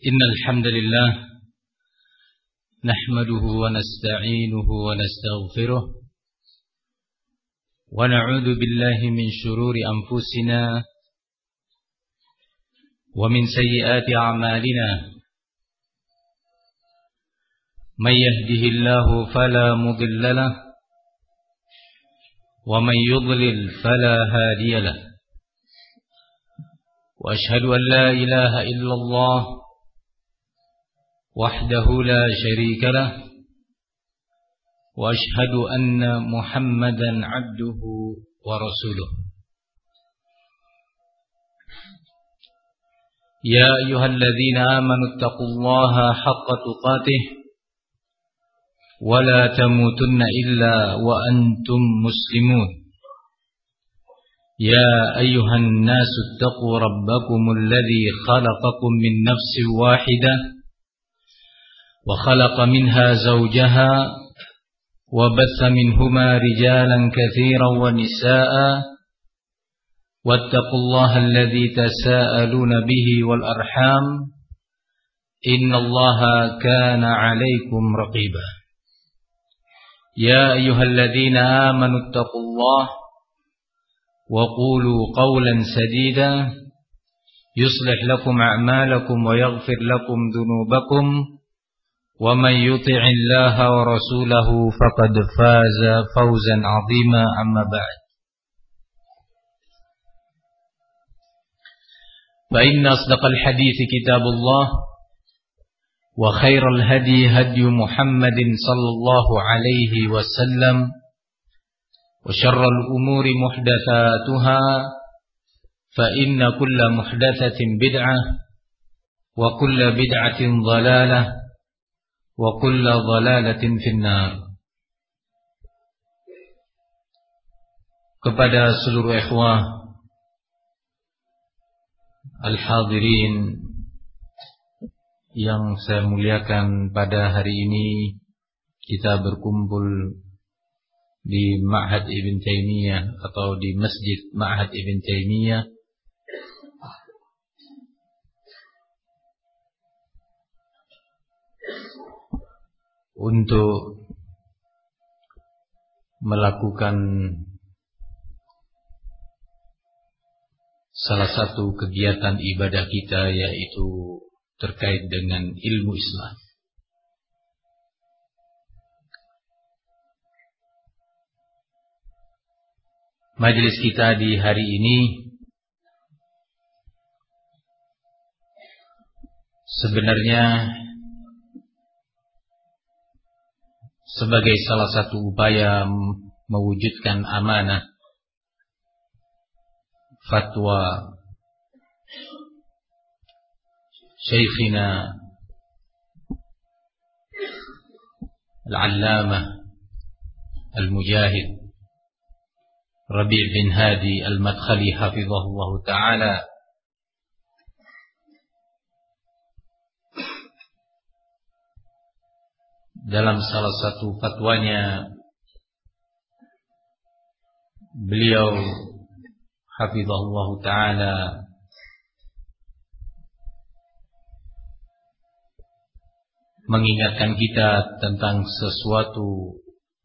إن الحمد لله نحمده ونستعينه ونستغفره ونعوذ بالله من شرور أنفسنا ومن سيئات أعمالنا من يهده الله فلا مضل له ومن يضلل فلا هادي له وأشهد أن لا إله إلا الله وحده لا شريك له وأشهد أن محمدا عبده ورسوله يا أيها الذين آمنوا اتقوا الله حق تقاته ولا تموتن إلا وأنتم مسلمون يا أيها الناس اتقوا ربكم الذي خلقكم من نفس واحدة وخلق منها زوجها وبث منهما رجالا كثيرا ونساء واتقوا الله الذي تساءلون به والأرحام إن الله كان عليكم رقيبا يا أيها الذين آمنوا اتقوا الله وقولوا قولا سديدا يصلح لكم أعمالكم ويغفر لكم ذنوبكم ومن يطع الله ورسوله فقد فاز فوزا عظيما أما بعد فإن أصدق الحديث كتاب الله وخير الهدي هدي محمد صلى الله عليه وسلم وشر الأمور محدثاتها فإن كل محدثة بدعة وكل بدعة ضلالة وكل ضلالة في النار. Kepada seluruh ikhwah al-hadirin yang saya muliakan, pada hari ini kita berkumpul di Ma'had Ibn Taimiyah atau di Masjid Ma'had Ibn Taimiyah untuk melakukan salah satu kegiatan ibadah kita, yaitu terkait dengan ilmu Islam. Majelis kita di hari ini sebenarnya sebagai salah satu upaya mewujudkan amanah fatwa Syekhina Al-Allamah Al-Mujahid Rabi' bin Hadi Al-Madkhali hafizahullah ta'ala dalam salah satu fatwanya. Beliau hafizahullah ta'ala mengingatkan kita tentang sesuatu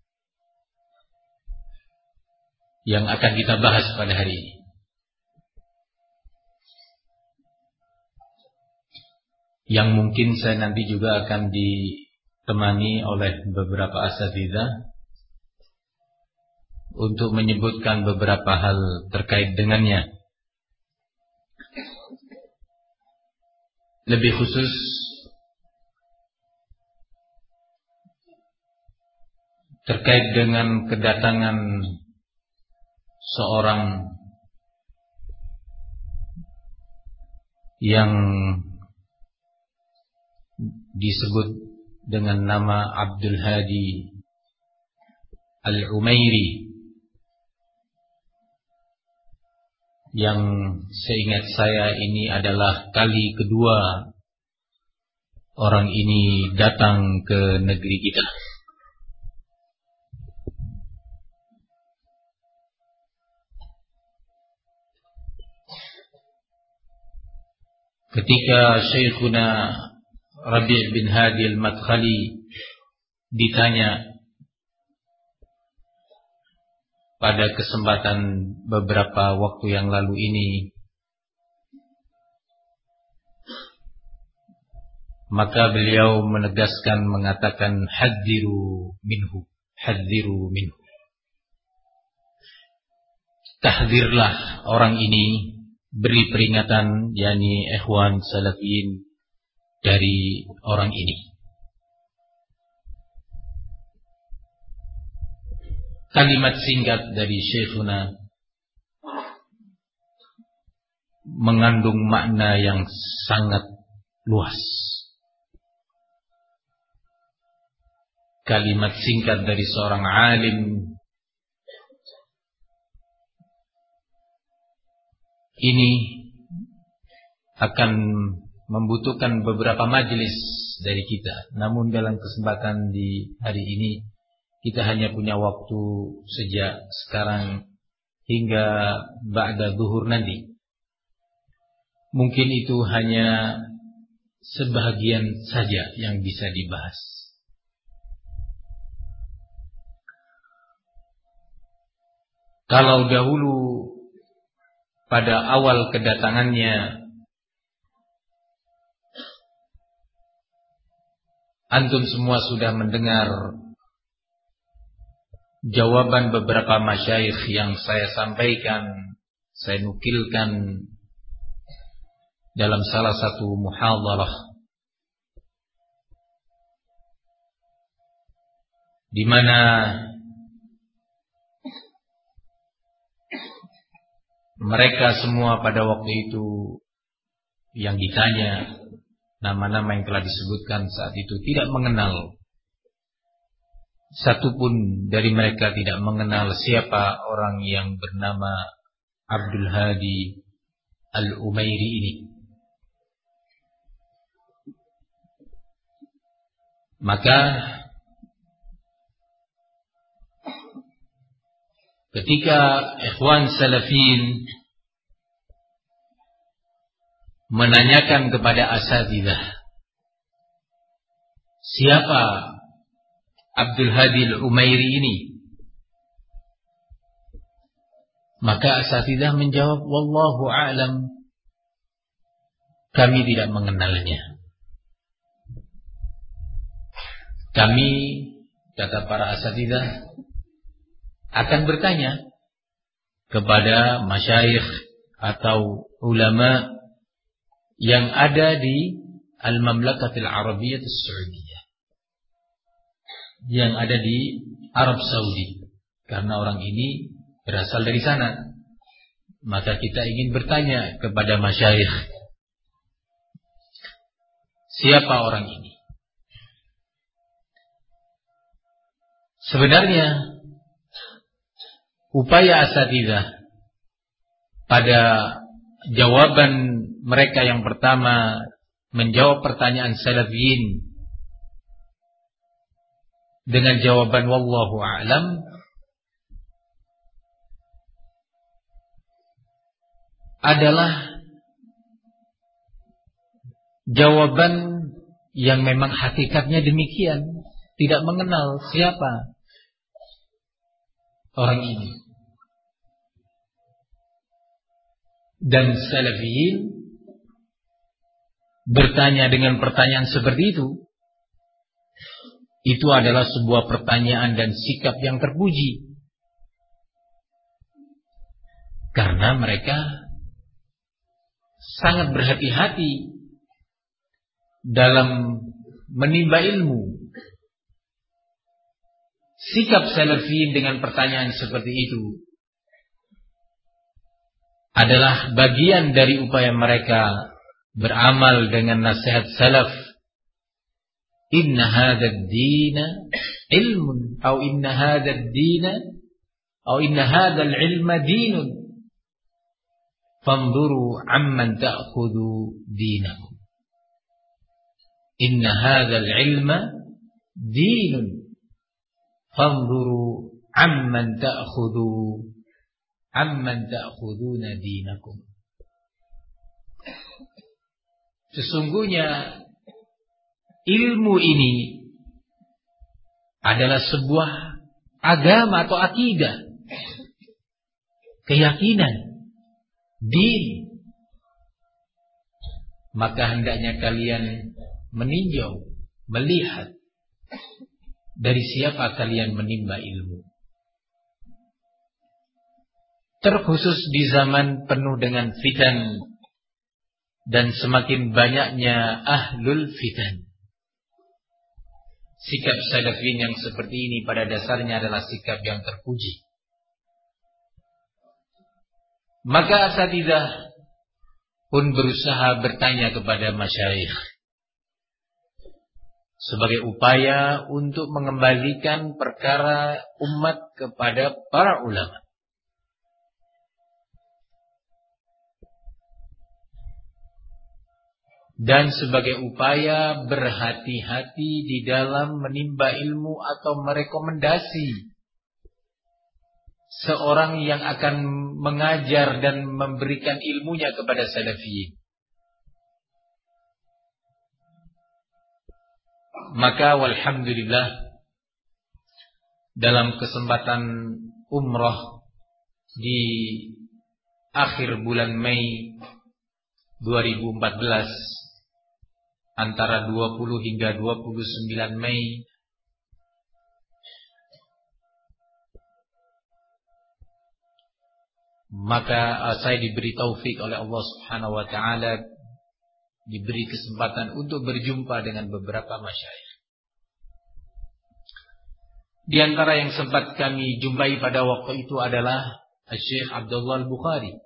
yang akan kita bahas pada hari ini, yang mungkin saya nanti juga akan ditemani oleh beberapa asatidzah untuk menyebutkan beberapa hal terkait dengannya. Lebih khusus terkait dengan kedatangan seorang yang disebut dengan nama Abdul Hadi Al-Umairi, yang seingat saya ini adalah kali kedua orang ini datang ke negeri kita. ketika Syekhuna Rabi' bin Hadi al-Madkhali ditanya pada kesempatan beberapa waktu yang lalu ini, maka beliau menegaskan mengatakan hadziru minhu, hadziru minhu. Tahdzirlah orang ini, beri peringatan, yakni ikhwan salafiyin, dari orang ini. Kalimat singkat dari Syekhuna mengandung makna yang sangat luas. Kalimat singkat dari seorang alim ini akan membutuhkan beberapa majelis dari kita. Namun dalam kesempatan di hari ini kita hanya punya waktu sejak sekarang hingga ba'da zuhur nanti. Mungkin itu hanya sebahagian saja yang bisa dibahas. Kalau dahulu pada awal kedatangannya antum semua sudah mendengar jawaban beberapa masyayikh yang saya sampaikan, saya nukilkan dalam salah satu muhadharah, di mana mereka semua pada waktu itu yang ditanya, nama-nama yang telah disebutkan saat itu tidak mengenal, satupun dari mereka tidak mengenal siapa orang yang bernama Abdul Hadi Al-Umairi ini. Maka ketika ikhwan salafin menanyakan kepada asatidzah, siapa Abdul Hadi Al-Umairi ini, maka asatidzah menjawab, wallahu a'lam, kami tidak mengenalnya. Kami, kata para asatidzah, akan bertanya kepada masyayikh atau ulama yang ada di Al-Mamlakatil Arabiyyah As-Saudiyah, yang ada di Arab Saudi, karena orang ini berasal dari sana. Maka kita ingin bertanya kepada masyayikh, siapa orang ini? Sebenarnya upaya asatidzah pada jawaban mereka yang pertama menjawab pertanyaan salafiyin dengan jawaban wallahu a'lam adalah jawaban yang memang hakikatnya demikian, tidak mengenal siapa orang ini. Dan salafiyin bertanya dengan pertanyaan seperti itu adalah sebuah pertanyaan dan sikap yang terpuji, karena mereka sangat berhati-hati dalam menimba ilmu. Sikap salafiyin dengan pertanyaan seperti itu adalah bagian dari upaya mereka beramal dengan nasihat salaf. Inna hadzal dina ilmun, atau inna hadzal dina, atau inna hadzal ilma dinun, fanzuru amman ta'khudhu dinakum. Inna hadzal ilma dinun, fanzuru amman ta'khuduna dinakum. Sesungguhnya ilmu ini adalah sebuah agama atau akidah, keyakinan, din. Maka hendaknya kalian meninjau, melihat dari siapa kalian menimba ilmu. Terkhusus di zaman penuh dengan fitan dan semakin banyaknya ahlul fitan. Sikap salafin yang seperti ini pada dasarnya adalah sikap yang terpuji. Maka asatidzah pun berusaha bertanya kepada masyayikh sebagai upaya untuk mengembalikan perkara umat kepada para ulama. Dan sebagai upaya berhati-hati di dalam menimba ilmu atau merekomendasi seorang yang akan mengajar dan memberikan ilmunya kepada salafiyin. Maka walhamdulillah dalam kesempatan umrah di akhir bulan Mei 2014 antara 20 hingga 29 Mei maka saya diberi taufik oleh Allah Subhanahu wa taala, diberi kesempatan untuk berjumpa dengan beberapa masyayikh. Di antara yang sempat kami jumpai pada waktu itu adalah Syekh Abdullah Al-Bukhari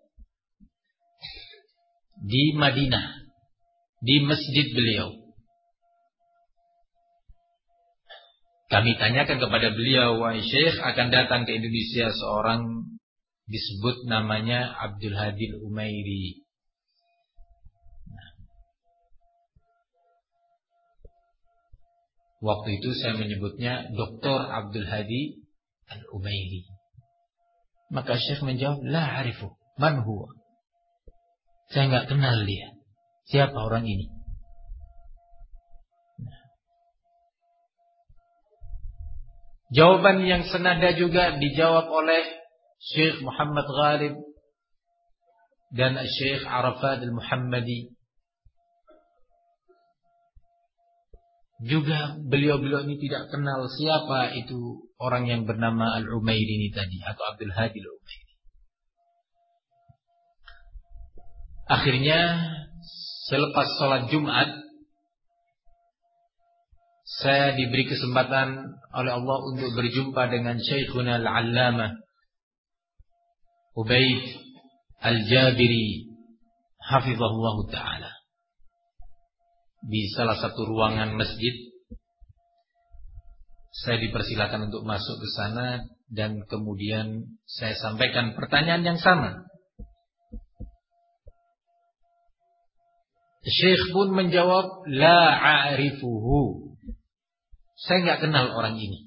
di Madinah, di masjid beliau. Kami tanyakan kepada beliau, wahai Syekh, akan datang ke Indonesia seorang disebut namanya Abdul Hadi Al-Umairi. Waktu itu saya menyebutnya Dr. Abdul Hadi Al-Umairi. Maka Syekh menjawab, la arifu, man huwa. Saya enggak kenal dia. Siapa orang ini? Jawaban yang senada juga dijawab oleh Syekh Muhammad Ghalib dan Syekh Arafat Al-Muhammadi. Juga beliau-beliau ini tidak kenal siapa itu orang yang bernama Al-Umairi ini tadi, atau Abdul Hadi Al-Umairi. Akhirnya selepas sholat Jumat, saya diberi kesempatan oleh Allah untuk berjumpa dengan Syekhuna Al-Allamah Ubaid Al-Jabiri hafizahullah ta'ala di salah satu ruangan masjid. Saya dipersilakan untuk masuk ke sana dan kemudian saya sampaikan pertanyaan yang sama. Syekh pun menjawab, la a'rifuhu. Saya enggak kenal orang ini.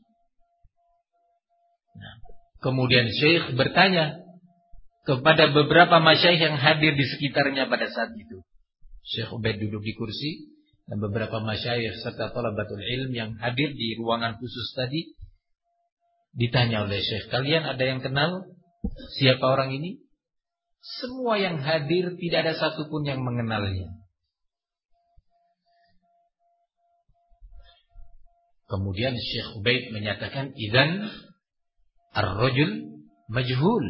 Nah, kemudian Syekh bertanya kepada beberapa masyayikh yang hadir di sekitarnya pada saat itu. Syekh Ubaid duduk di kursi dan beberapa masyayikh serta thalabatul ilm yang hadir di ruangan khusus tadi ditanya oleh Syekh, kalian ada yang kenal siapa orang ini? Semua yang hadir tidak ada satupun yang mengenalnya. Kemudian Syekh Ubaid menyatakan, idzan ar-rajul majhul.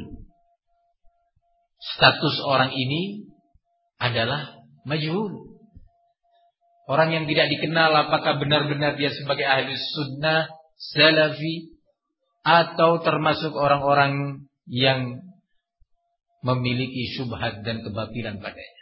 Status orang ini adalah majhul. Orang yang tidak dikenal apakah benar-benar dia sebagai ahli sunnah, salafi, atau termasuk orang-orang yang memiliki syubhat dan kebatilan padanya.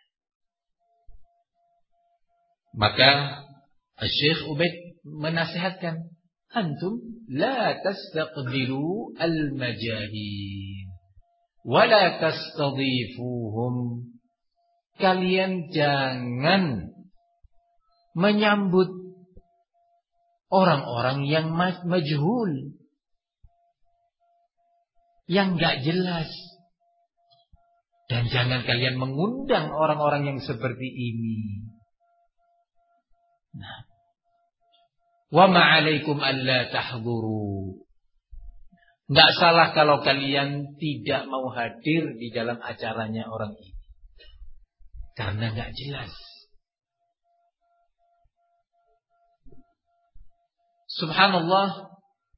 Maka Syekh Ubaid menasihatkan, antum la tastaqbilu al-majahil wa la tastadhifuhum. Kalian jangan menyambut orang-orang yang majhul, yang enggak jelas. Dan jangan kalian mengundang orang-orang yang seperti ini. Nah, wa ma'alaikum alla tahdhuru. Enggak salah kalau kalian tidak mau hadir di dalam acaranya orang ini. Karena enggak jelas. Subhanallah.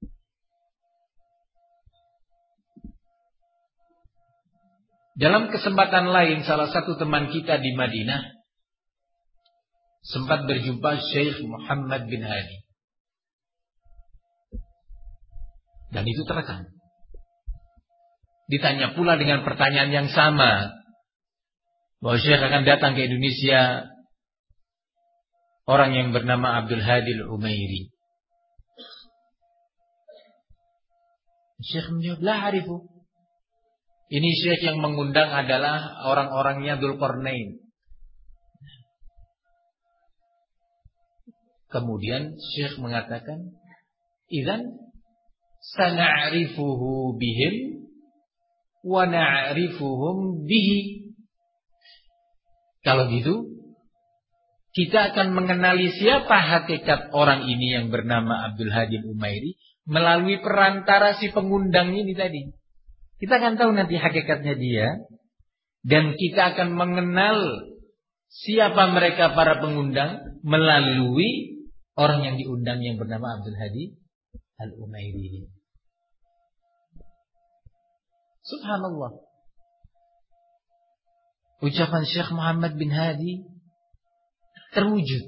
Dalam kesempatan lain, salah satu teman kita di Madinah sempat berjumpa Syekh Muhammad bin Hadi. Dan itu terekam. Ditanya pula dengan pertanyaan yang sama, bahwa Syekh akan datang ke Indonesia, orang yang bernama Abdul Hadi Al-Umairi. Syekh menjawab, la harifu. Ini syekh yang mengundang adalah orang-orangnya Dzulqarnain. Kemudian syekh mengatakan, idzan sana'rifuhu bihim wa na'rifuhum bihi. Kalau gitu, kita akan mengenali siapa hakikat orang ini yang bernama Abdul Hadi Al-Umairi melalui perantara si pengundang ini tadi. Kita akan tahu nanti hakikatnya dia, dan kita akan mengenal siapa mereka para pengundang melalui orang yang diundang yang bernama Abdul Hadi Al-Umairi. Subhanallah. Ucapan Syekh Muhammad bin Hadi terwujud.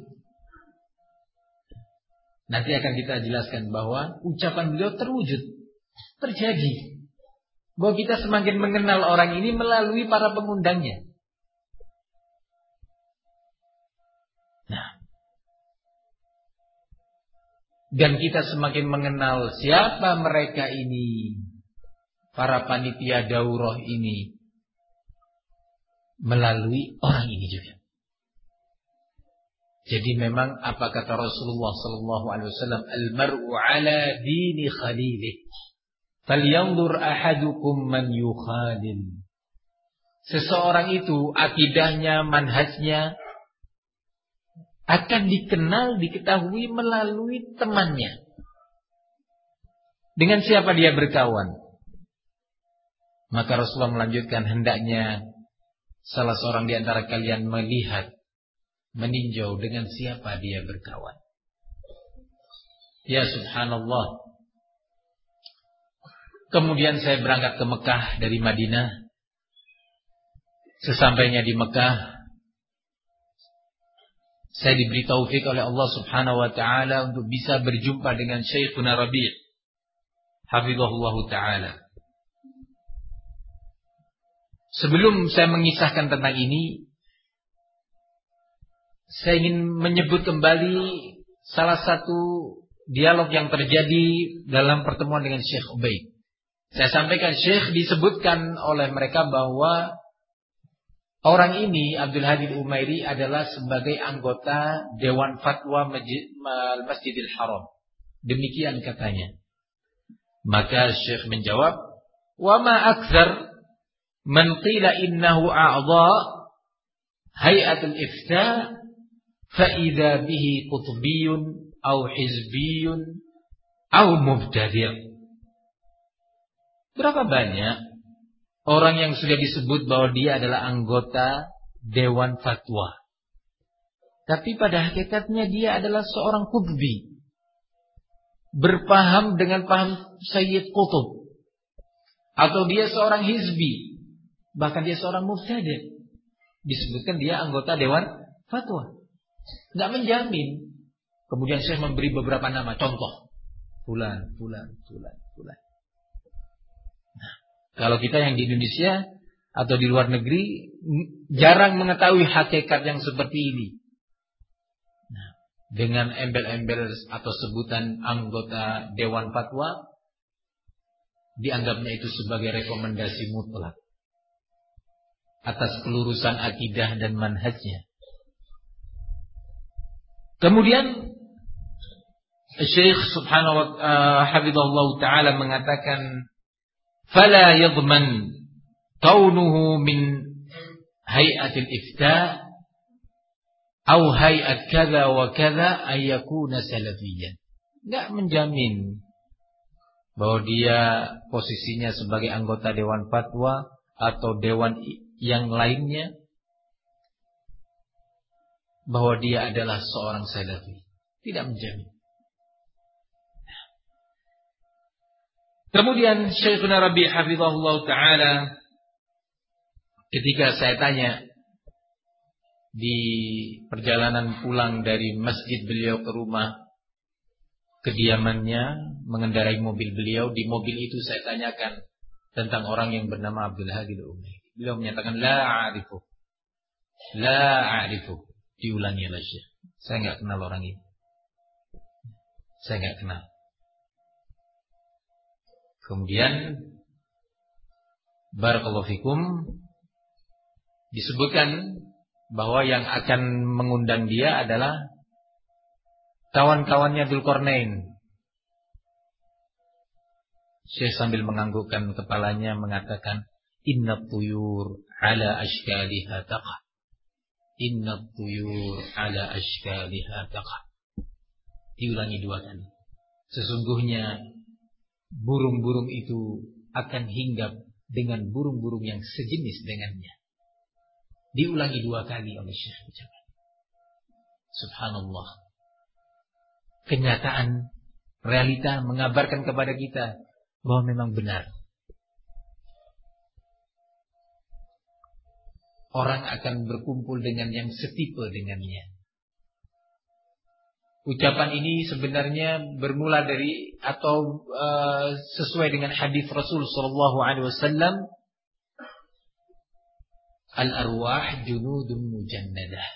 Nanti akan kita jelaskan bahwa ucapan beliau terwujud, terjadi. Bahwa kita semakin mengenal orang ini melalui para pengundangnya. Nah, dan kita semakin mengenal siapa mereka ini, para panitia daurah ini, melalui orang ini juga. Jadi memang apa kata Rasulullah sallallahu alaihi wasallam, al-mar'u ala dini khalilih. Falyanzur ahadukum man yukhalil. Seseorang itu akidahnya, manhajnya akan dikenal, diketahui melalui temannya. Dengan siapa dia berkawan. Maka Rasulullah melanjutkan, hendaknya salah seorang di antara kalian melihat, meninjau dengan siapa dia berkawan. Ya subhanallah. Kemudian saya berangkat ke Mekah dari Madinah. Sesampainya di Mekah, saya diberi taufik oleh Allah Subhanahu wa taala untuk bisa berjumpa dengan Syekhuna Rabi', hafizahullah taala. Sebelum saya mengisahkan tentang ini, saya ingin menyebut kembali salah satu dialog yang terjadi dalam pertemuan dengan Syekh Ubaid. Saya sampaikan Syekh disebutkan oleh mereka bahwa orang ini, Abdul Hadi Al-Umairi, adalah sebagai anggota Dewan Fatwa Masjidil Haram. Demikian katanya. Maka Syekh menjawab, wa ma akthar man qila innahu a'dha hay'atul ifta fa idza bihi qutbiyyun aw hizbiyyun aw mubtadi'. Berapa banyak orang yang sudah disebut bahwa dia adalah anggota Dewan Fatwa, tapi pada hakikatnya dia adalah seorang qutbi, berpaham dengan paham Sayyid Qutb, atau dia seorang hizbi, bahkan dia seorang mubtadi'. Disebutkan dia anggota Dewan Fatwa, tidak menjamin. Kemudian saya memberi beberapa nama, contoh fulan. Kalau kita yang di Indonesia atau di luar negeri jarang mengetahui hakikat yang seperti ini. Nah, dengan embel-embel atau sebutan anggota Dewan Fatwa, dianggapnya itu sebagai rekomendasi mutlak atas kelurusan akidah dan manhajnya. Kemudian Syekh subhanahu wa hafizahullah ta'ala mengatakan, fala yadman kaunuhu min hay'atil ifta au hay'at kadza wa kadza ayyakuna salafiyyan. Enggak menjamin bahwa dia posisinya sebagai anggota dewan fatwa atau dewan yang lainnya bahwa dia adalah seorang salafi. Tidak menjamin. Kemudian Syekhuna Rabi' hafizahullah ta'ala, ketika saya tanya di perjalanan pulang dari masjid beliau ke rumah kediamannya, mengendarai mobil beliau, di mobil itu saya tanyakan tentang orang yang bernama Abdul Hadi Al-Umairi. Beliau menyatakan la a'rifu. Diulangi oleh Syekh. Saya enggak kenal orang ini. Saya enggak kenal. Kemudian barakallahu fikum, disebutkan bahwa yang akan mengundang dia adalah kawan-kawannya Dzulqarnain. Syekh sambil menganggukkan kepalanya mengatakan, inna tuyur ala ashkaliha taqa. Inna tuyur ala ashkaliha taqa. Diulangi 2 kali. Sesungguhnya burung-burung itu akan hinggap dengan burung-burung yang sejenis dengannya. Diulangi 2 kali oleh Syekh. Subhanallah. Kenyataan, realita mengabarkan kepada kita bahwa memang benar. Orang akan berkumpul dengan yang setipe dengannya. Ucapan ini sebenarnya bermula dari atau sesuai dengan hadis Rasul sallallahu alaihi wasallam, al-arwah junudun mujannadah.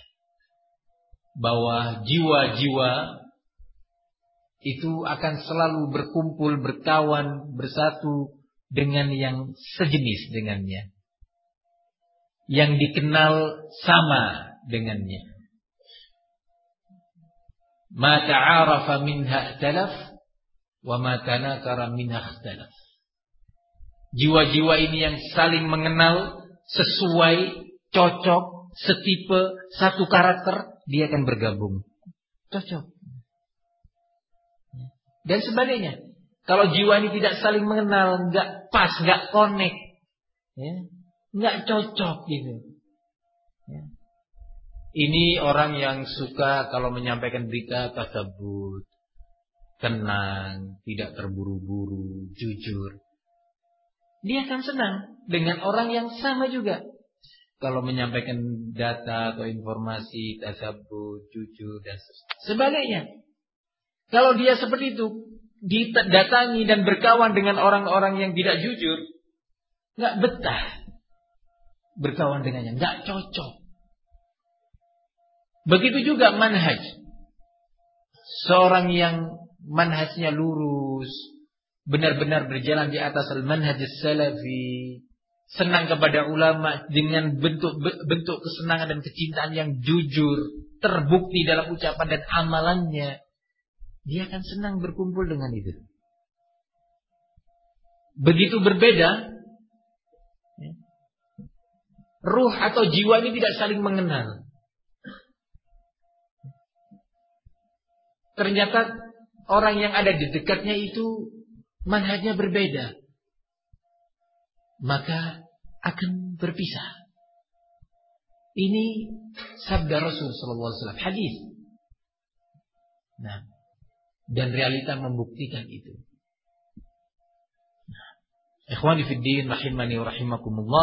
Bahwa jiwa-jiwa itu akan selalu berkumpul, berkawan, bersatu dengan yang sejenis dengannya, yang dikenal sama dengannya. Ma ta'arafa minha ikhtalaf wa ma tanakara minha ikhtalaf. Jiwa-jiwa ini yang saling mengenal, sesuai, cocok, setipe, satu karakter, dia akan bergabung. Cocok. Dan sebagainya. Kalau jiwa ini tidak saling mengenal, enggak pas, enggak connect, ya, enggak cocok gitu. Ya. Ini orang yang suka kalau menyampaikan berita tasabut, tenang, tidak terburu-buru, jujur. Dia akan senang dengan orang yang sama juga. Kalau menyampaikan data atau informasi tasabut, jujur dan sebagainya. Kalau dia seperti itu, didatangi dan berkawan dengan orang-orang yang tidak jujur, enggak betah berkawan dengannya, enggak cocok. Begitu juga manhaj. Seorang yang manhajnya lurus, benar-benar berjalan di atas al-manhaj salafi, senang kepada ulama dengan bentuk kesenangan dan kecintaan yang jujur, terbukti dalam ucapan dan amalannya, dia akan senang berkumpul dengan itu. Begitu berbeda, ruh atau jiwa ini tidak saling mengenal. Ternyata orang yang ada di dekatnya itu manhajnya berbeda, maka akan berpisah. Ini sabda Rasul sallallahu alaihi wasallam, hadis. Nah, dan realita membuktikan itu. Nah, ikhwani fid din rahimani wa rahimakumullah.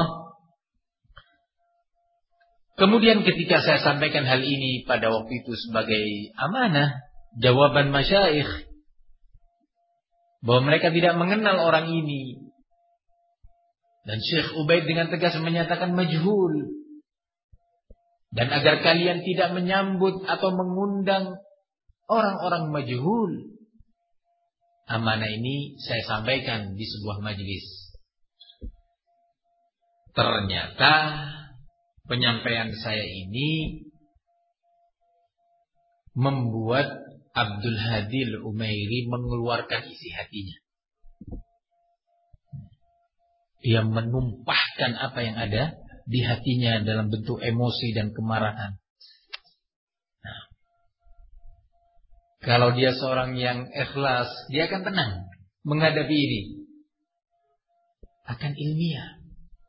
Kemudian ketika saya sampaikan hal ini pada waktu itu sebagai amanah, jawaban masyayikh bahwa mereka tidak mengenal orang ini, dan Syekh Ubaid dengan tegas menyatakan majhul, dan agar kalian tidak menyambut atau mengundang orang-orang majhul, amanah ini saya sampaikan di sebuah majelis. Ternyata penyampaian saya ini membuat Abdul Hadi Al-Umairi mengeluarkan isi hatinya. Dia menumpahkan apa yang ada di hatinya dalam bentuk emosi dan kemarahan. Kalau dia seorang yang ikhlas, dia akan tenang menghadapi ini. Akan ilmiah.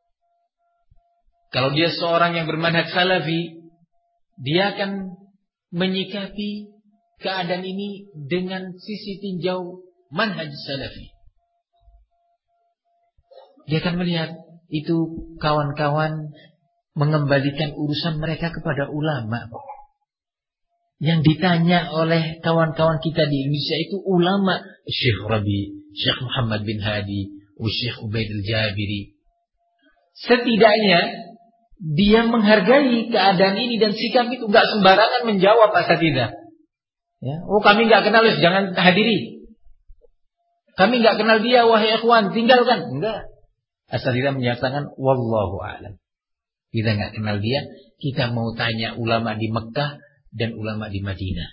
Kalau dia seorang yang bermanhaj salafi, dia akan menyikapi keadaan ini dengan sisi tinjau manhaj salafi. Dia akan melihat itu kawan-kawan mengembalikan urusan mereka kepada ulama. Yang ditanya oleh kawan-kawan kita di Indonesia itu ulama. Syekh Rabi, Syekh Muhammad bin Hadi, Syekh Ubaid al-Jabiri. Setidaknya dia menghargai keadaan ini dan sikap itu, enggak sembarangan menjawab asatidzah. Ya, oh kami enggak kenal, jangan hadiri. Kami enggak kenal dia, wahai ikhwan, tinggalkan. Enggak. Asatidzah menyatakan wallahu a'lam. Kita enggak kenal dia, kita mau tanya ulama di Mekah dan ulama di Madinah.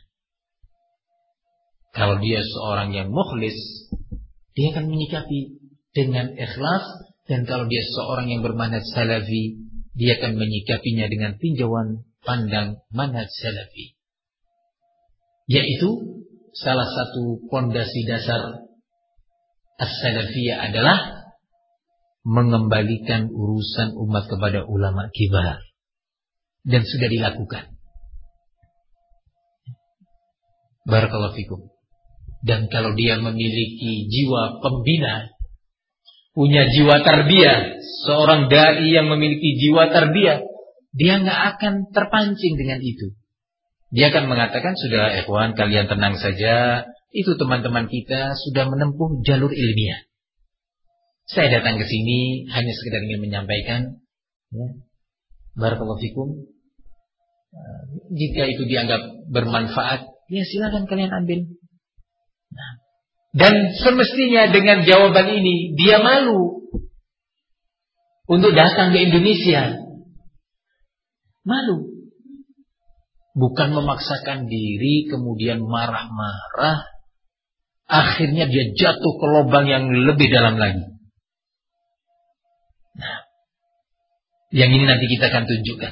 Kalau dia seorang yang mukhlis, dia akan menyikapi dengan ikhlas. Dan kalau dia seorang yang bermanhaj salafi, dia akan menyikapinya dengan tinjauan pandang manhaj salafi. Yaitu salah satu pondasi dasar as-salafiyah adalah mengembalikan urusan umat kepada ulama kibar. Dan sudah dilakukan. Barakallahu fikum. Dan kalau dia memiliki jiwa pembina, punya jiwa tarbiyah, seorang dai yang memiliki jiwa tarbiyah, dia nggak akan terpancing dengan itu. Dia akan mengatakan, sudah ikhwan, kalian tenang saja, itu teman-teman kita sudah menempuh jalur ilmiah. Saya datang ke sini hanya sekedar ingin menyampaikan, ya, barakallahu fikum. Jika itu dianggap bermanfaat, ya silakan kalian ambil. Nah, dan semestinya dengan jawaban ini dia malu untuk datang ke Indonesia. Malu. Bukan memaksakan diri kemudian marah-marah, akhirnya dia jatuh ke lubang yang lebih dalam lagi. Nah, yang ini nanti kita akan tunjukkan.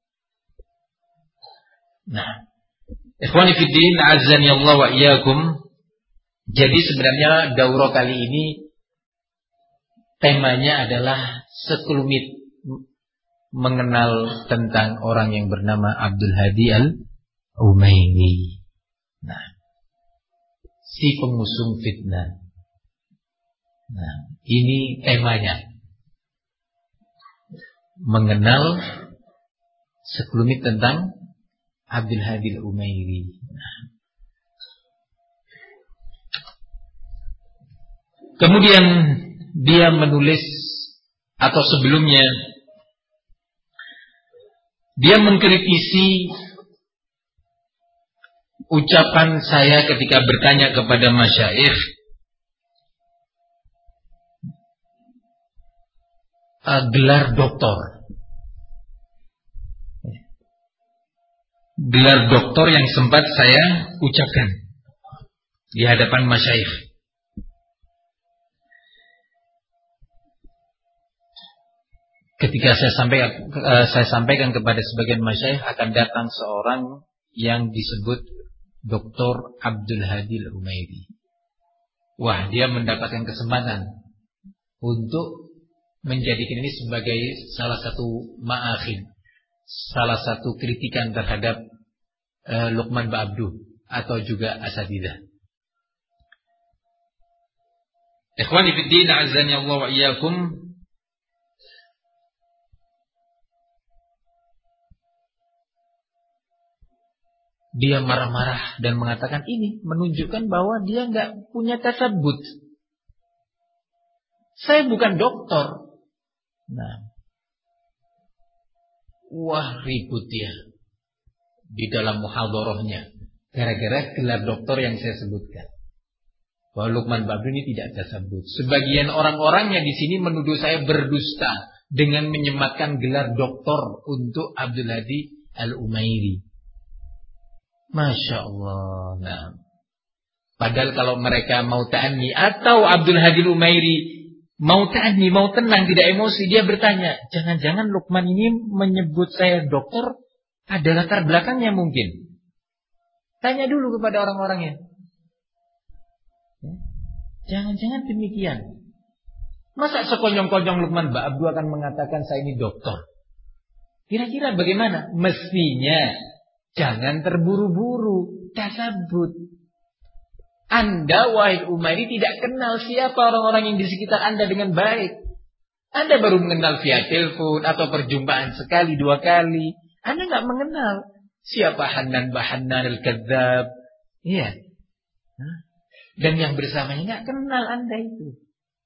Nah, ikhwani fid din, azani Allah wa iyyakum. Jadi sebenarnya daurah kali ini temanya adalah sekelumit mengenal tentang orang yang bernama Abdul Hadi al-Umairi. Nah, si pengusung fitnah. Nah, ini temanya. Mengenal sekelumit tentang Abdul Hadi al-Umairi. Nah, kemudian dia menulis, atau sebelumnya dia mengkritisi ucapan saya ketika bertanya kepada masyayikh gelar doktor. Gelar doktor yang sempat saya ucapkan di hadapan masyayikh. Ketika saya sampaikan kepada sebagian masyayikh, akan datang seorang yang disebut Dr. Abdul Hadi al-Umairi. Wah, dia mendapatkan kesempatan untuk menjadikan ini sebagai salah satu ma'akhid, salah satu kritikan terhadap Luqman Ba'abduh atau juga asatidzah. Ikhwani fid din, azani Allah wa iyyakum. Dia marah-marah dan mengatakan ini menunjukkan bahwa dia nggak punya tasabbut. Saya bukan doktor. Nah, wah ribut dia di dalam muhadharahnya gara-gara gelar doktor yang saya sebutkan. Bahwa Luqman Ba'abduh ini tidak tasabbut. Sebagian orang-orangnya di sini menuduh saya berdusta dengan menyematkan gelar doktor untuk Abdul Hadi al-Umairi. Masya Allah. Nah, padahal kalau mereka mau ta'anni atau Abdul Hadi al-Umairi mau ta'anni, mau tenang, tidak emosi, dia bertanya, jangan-jangan Luqman ini menyebut saya dokter ada latar belakangnya mungkin. Tanya dulu kepada orang-orangnya. Jangan-jangan demikian. Masa sekonyong-konyong Lukman Mbak Abdu akan mengatakan saya ini dokter? Kira-kira bagaimana? Mestinya jangan terburu-buru, tasabut. Anda wahai Umairi tidak kenal siapa orang-orang yang di sekitar Anda dengan baik. Anda baru mengenal via telepon atau perjumpaan sekali dua kali. Anda nggak mengenal siapa Hanan Bahanan Al-Kadzab. Iya. Dan yang bersamanya nggak kenal Anda itu.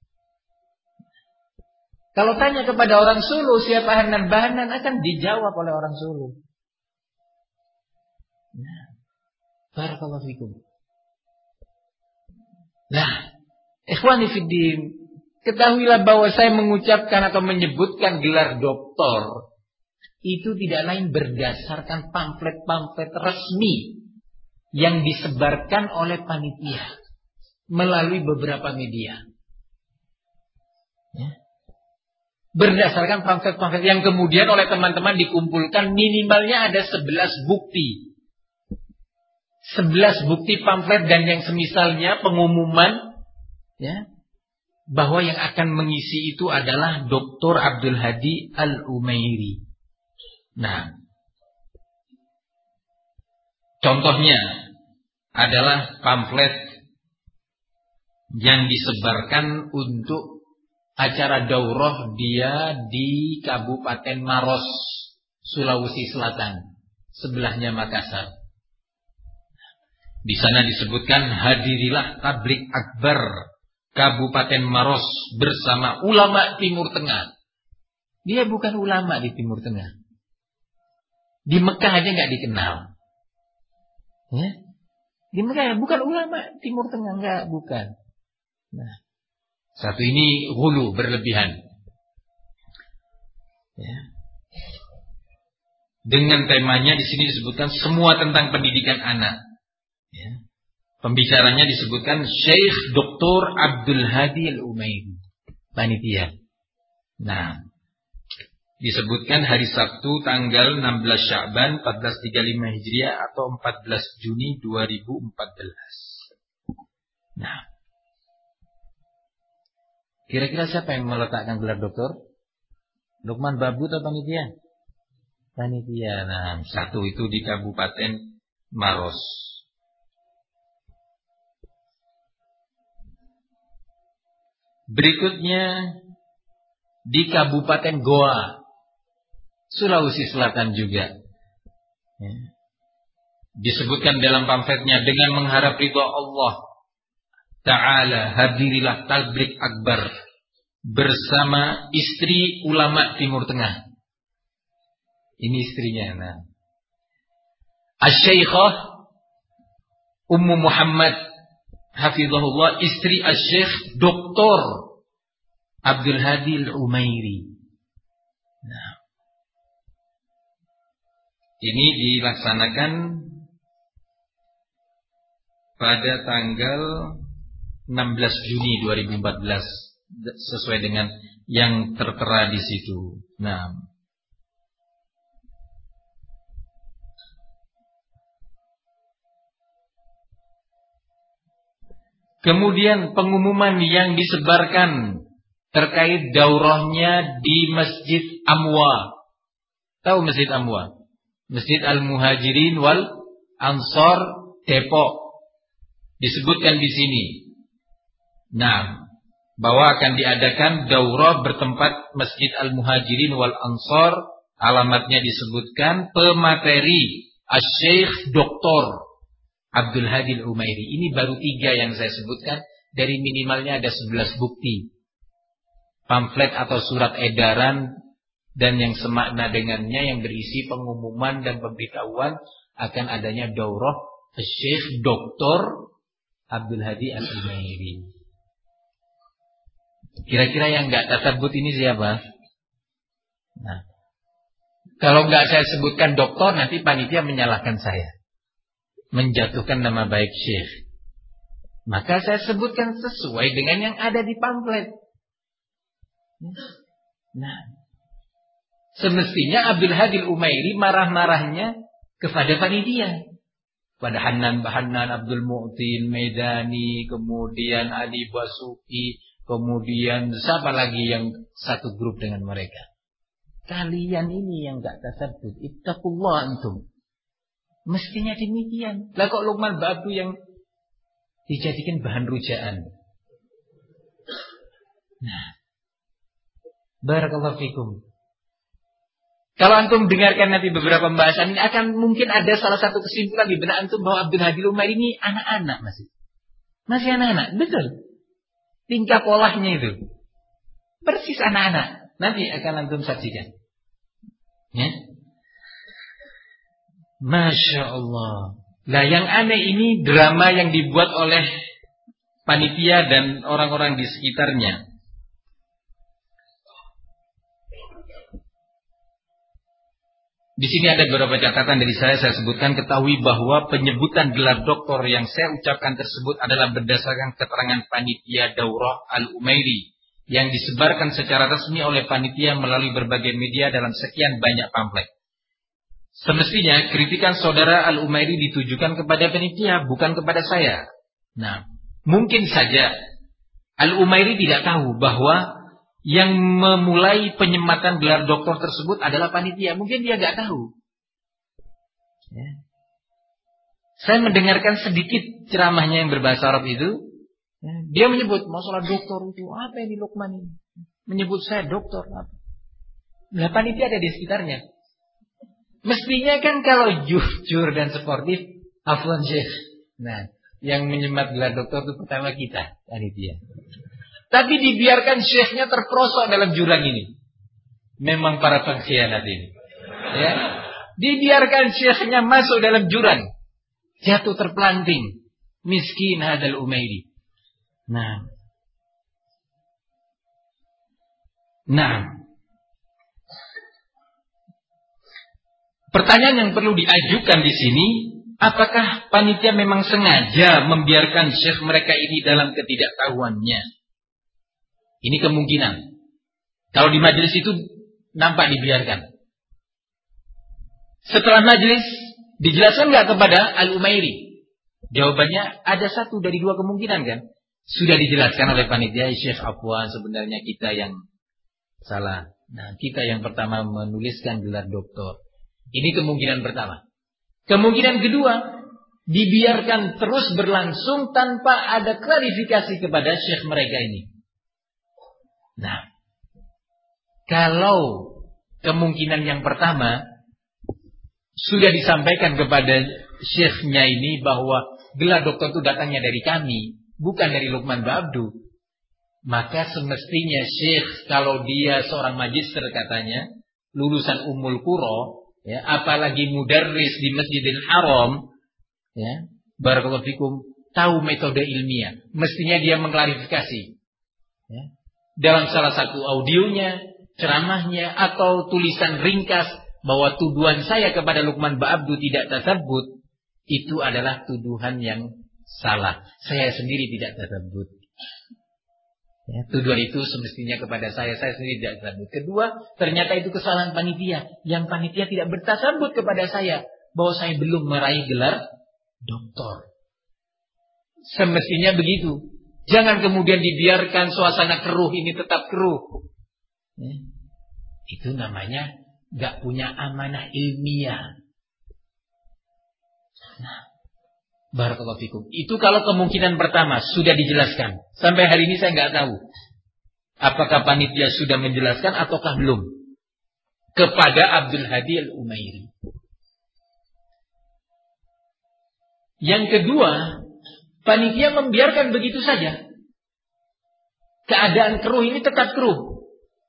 Kalau tanya kepada orang Solo siapa Hanan Bahanan akan dijawab oleh orang Solo. Nah, barakallahu fikum. Nah, ikhwani fiddin, ketahuilah bahwa saya mengucapkan atau menyebutkan gelar doktor itu tidak lain berdasarkan pamflet-pamflet resmi yang disebarkan oleh panitia melalui beberapa media. Ya. Berdasarkan pamflet-pamflet yang kemudian oleh teman-teman dikumpulkan minimalnya ada 11 bukti. 11 bukti pamflet dan yang semisalnya pengumuman ya, bahwa yang akan mengisi itu adalah Dr. Abdul Hadi Al-Umairi. Nah, contohnya adalah pamflet yang disebarkan untuk acara daurah dia di Kabupaten Maros, Sulawesi Selatan, sebelahnya Makassar. Di sana disebutkan hadirilah tablik akbar Kabupaten Maros bersama ulama Timur Tengah. Dia bukan ulama di Timur Tengah. Di Mekah aja nggak dikenal. Ya? Di Mekah bukan ulama Timur Tengah, nggak, bukan. Nah, satu ini hulu berlebihan. Ya. Dengan temanya di sini disebutkan semua tentang pendidikan anak. Ya. Pembicaranya disebutkan Syekh Dr. Abdul Hadi Al-Umairi, panitia. Nah, disebutkan hari Sabtu tanggal 16 Sya'ban 1435 Hijriah atau 14 Juni 2014. Nah, kira-kira siapa yang meletakkan gelar doktor? Lukman Babu atau panitia? Panitia. Nah, satu itu di Kabupaten Maros. Berikutnya di Kabupaten Goa, Sulawesi Selatan juga. Ya. Disebutkan dalam pamfletnya dengan mengharap ridha Allah Ta'ala hadirilah tablik akbar bersama istri ulama Timur Tengah. Ini istrinya. Nah, Asy-Syaikhah Ummu Muhammad hafizahullah, istri Asy-Syaikh Dr. Abdul Hadi Al-Umairi. Nah, ini dilaksanakan pada tanggal 16 Juni 2014 sesuai dengan yang tertera di situ. Nah, kemudian pengumuman yang disebarkan terkait daurahnya di Masjid Amwa. Tahu Masjid Amwa? Masjid Al-Muhajirin wal Ansor Depok. Disebutkan di sini. Nah, bahwa akan diadakan daurah bertempat Masjid Al-Muhajirin wal Ansor. Alamatnya disebutkan, pemateri Asy-Syaikh Dr. Abdul Hadi Al-Umairi. Ini baru 3 yang saya sebutkan. Dari minimalnya ada 11 bukti. Pamflet atau surat edaran dan yang semakna dengannya yang berisi pengumuman dan pemberitahuan akan adanya daurah Syekh Dr. Abdul Hadi Al-Umairi. Kira-kira yang enggak tasabut ini siapa? Nah, kalau enggak saya sebutkan doktor, nanti panitia menyalahkan saya, menjatuhkan nama baik Syekh. Maka saya sebutkan sesuai dengan yang ada di pamflet. Nah, semestinya Abdul Hadi Al-Umairi marah-marahnya kepada panitia. pada Hanan, Abdul Mu'tin, Medani, kemudian Ali Basuki, kemudian siapa lagi yang satu grup dengan mereka. Kalian ini yang gak tasabbut, ittaqullah antum. Mestinya demikian. Lah kok Luqman Ba'abdu yang dijadikan bahan rujaan. Nah, barakallahu fikum. Kalau antum dengarkan nanti beberapa pembahasan ini, akan mungkin ada salah satu kesimpulan di benak antum bahwa Abdul Hadi Umairi ini anak-anak masih anak-anak, betul. Tingkah polanya itu persis anak-anak. Nanti akan antum saksikan. Ya, Masya Allah. Nah, yang aneh ini drama yang dibuat oleh panitia dan orang-orang di sekitarnya. Di sini ada beberapa catatan dari saya sebutkan. Ketahui bahwa penyebutan gelar doktor yang saya ucapkan tersebut adalah berdasarkan keterangan panitia Daurah Al-Umairi yang disebarkan secara resmi oleh panitia melalui berbagai media dalam sekian banyak pamflet. Semestinya kritikan saudara Al-Umairi ditujukan kepada panitia, bukan kepada saya. Nah, mungkin saja Al-Umairi tidak tahu bahwa yang memulai penyematan gelar doktor tersebut adalah panitia. Mungkin dia nggak tahu. Ya. Saya mendengarkan sedikit ceramahnya yang berbahasa Arab itu. Ya. Dia menyebut masalah doktor itu apa ini Luqman ini? Menyebut saya doktor apa? Nah, panitia ada di sekitarnya. Mestinya kan kalau jujur dan sportif, afwan Syekh. Nah, yang menyemat gelar doktor itu pertama kita, panitia. Tapi dibiarkan syekhnya terperosok dalam jurang ini. Memang para pengkhianat ini. Ya. Dibiarkan syekhnya masuk dalam jurang. Jatuh terpelanting. Miskin hadal Umairi. Nah. Pertanyaan yang perlu diajukan di sini, apakah panitia memang sengaja membiarkan syekh mereka ini dalam ketidaktahuannya? Ini kemungkinan. Kalau di majelis itu nampak dibiarkan. Setelah majelis dijelaskan nggak kepada Al-Umairi? Jawabannya ada satu dari dua kemungkinan kan. Sudah dijelaskan oleh panitia, Syekh Afwan sebenarnya kita yang salah. Nah, kita yang pertama menuliskan gelar doktor. Ini kemungkinan pertama. Kemungkinan kedua, dibiarkan terus berlangsung tanpa ada klarifikasi kepada syekh mereka ini. Nah, kalau kemungkinan yang pertama sudah disampaikan kepada syekhnya ini bahwa gelar doktor itu datangnya dari kami, bukan dari Luqman Ba'abdu, maka semestinya syekh kalau dia seorang magister katanya, lulusan Ummul Qura, ya, apalagi mudarris di Masjidil Haram, ya, barakallahu fikum, tahu metode ilmiah, mestinya dia mengklarifikasi. Ya. Dalam salah satu audionya, ceramahnya, atau tulisan ringkas bahwa tuduhan saya kepada Luqman Ba'abdu tidak tasabbut, itu adalah tuduhan yang salah. Saya sendiri tidak tasabbut. Ya, tuduhan itu semestinya kepada saya sendiri tidak tasabbut. Kedua, ternyata itu kesalahan panitia. Yang panitia tidak bertasabbut kepada saya bahwa saya belum meraih gelar doktor. Semestinya begitu. Jangan kemudian dibiarkan suasana keruh ini tetap keruh. Ya. Itu namanya gak punya amanah ilmiah. Nah, barakallahu fikum. Itu kalau kemungkinan pertama sudah dijelaskan. Sampai hari ini saya gak tahu apakah panitia sudah menjelaskan ataukah belum kepada Abdul Hadi Al-Umairi. Yang kedua, panitia membiarkan begitu saja. Keadaan keruh ini tetap keruh.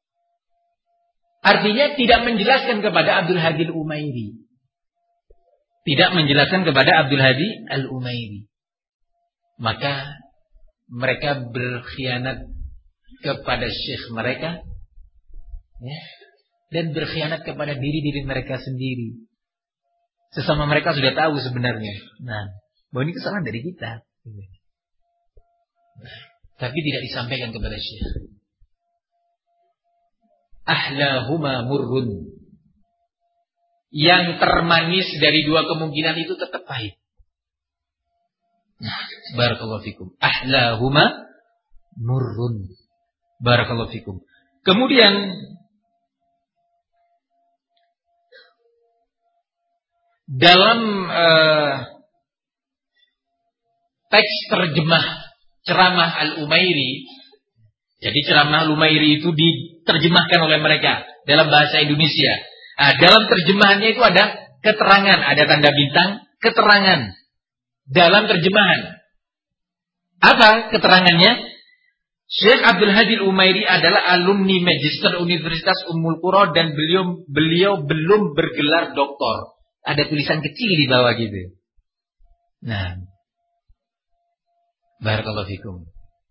Artinya tidak menjelaskan kepada Abdul Hadi Al-Umairi. Tidak menjelaskan kepada Abdul Hadi Al-Umairi. Maka mereka berkhianat kepada syekh mereka, ya, dan berkhianat kepada diri mereka sendiri. Sesama mereka sudah tahu sebenarnya. Nah, bahwa ini kesalahan dari kita. Tapi tidak disampaikan kepada syekh. Ahlahuma murrun. Yang termanis dari dua kemungkinan itu tetap pahit. Nah, barakallahu fikum. Ahlahuma murrun. Barakallahu fikum. Kemudian dalam teks terjemah ceramah Al-Umairi, jadi ceramah Al-Umairi itu diterjemahkan oleh mereka dalam bahasa Indonesia. Nah, dalam terjemahannya itu ada keterangan, ada tanda bintang, keterangan dalam terjemahan. Apa keterangannya? Syekh Abdul Hadi Al-Umairi adalah alumni Magister Universitas Ummul Qura dan beliau belum bergelar doktor. Ada tulisan kecil di bawah gitu. Nah, barakallahu fikum.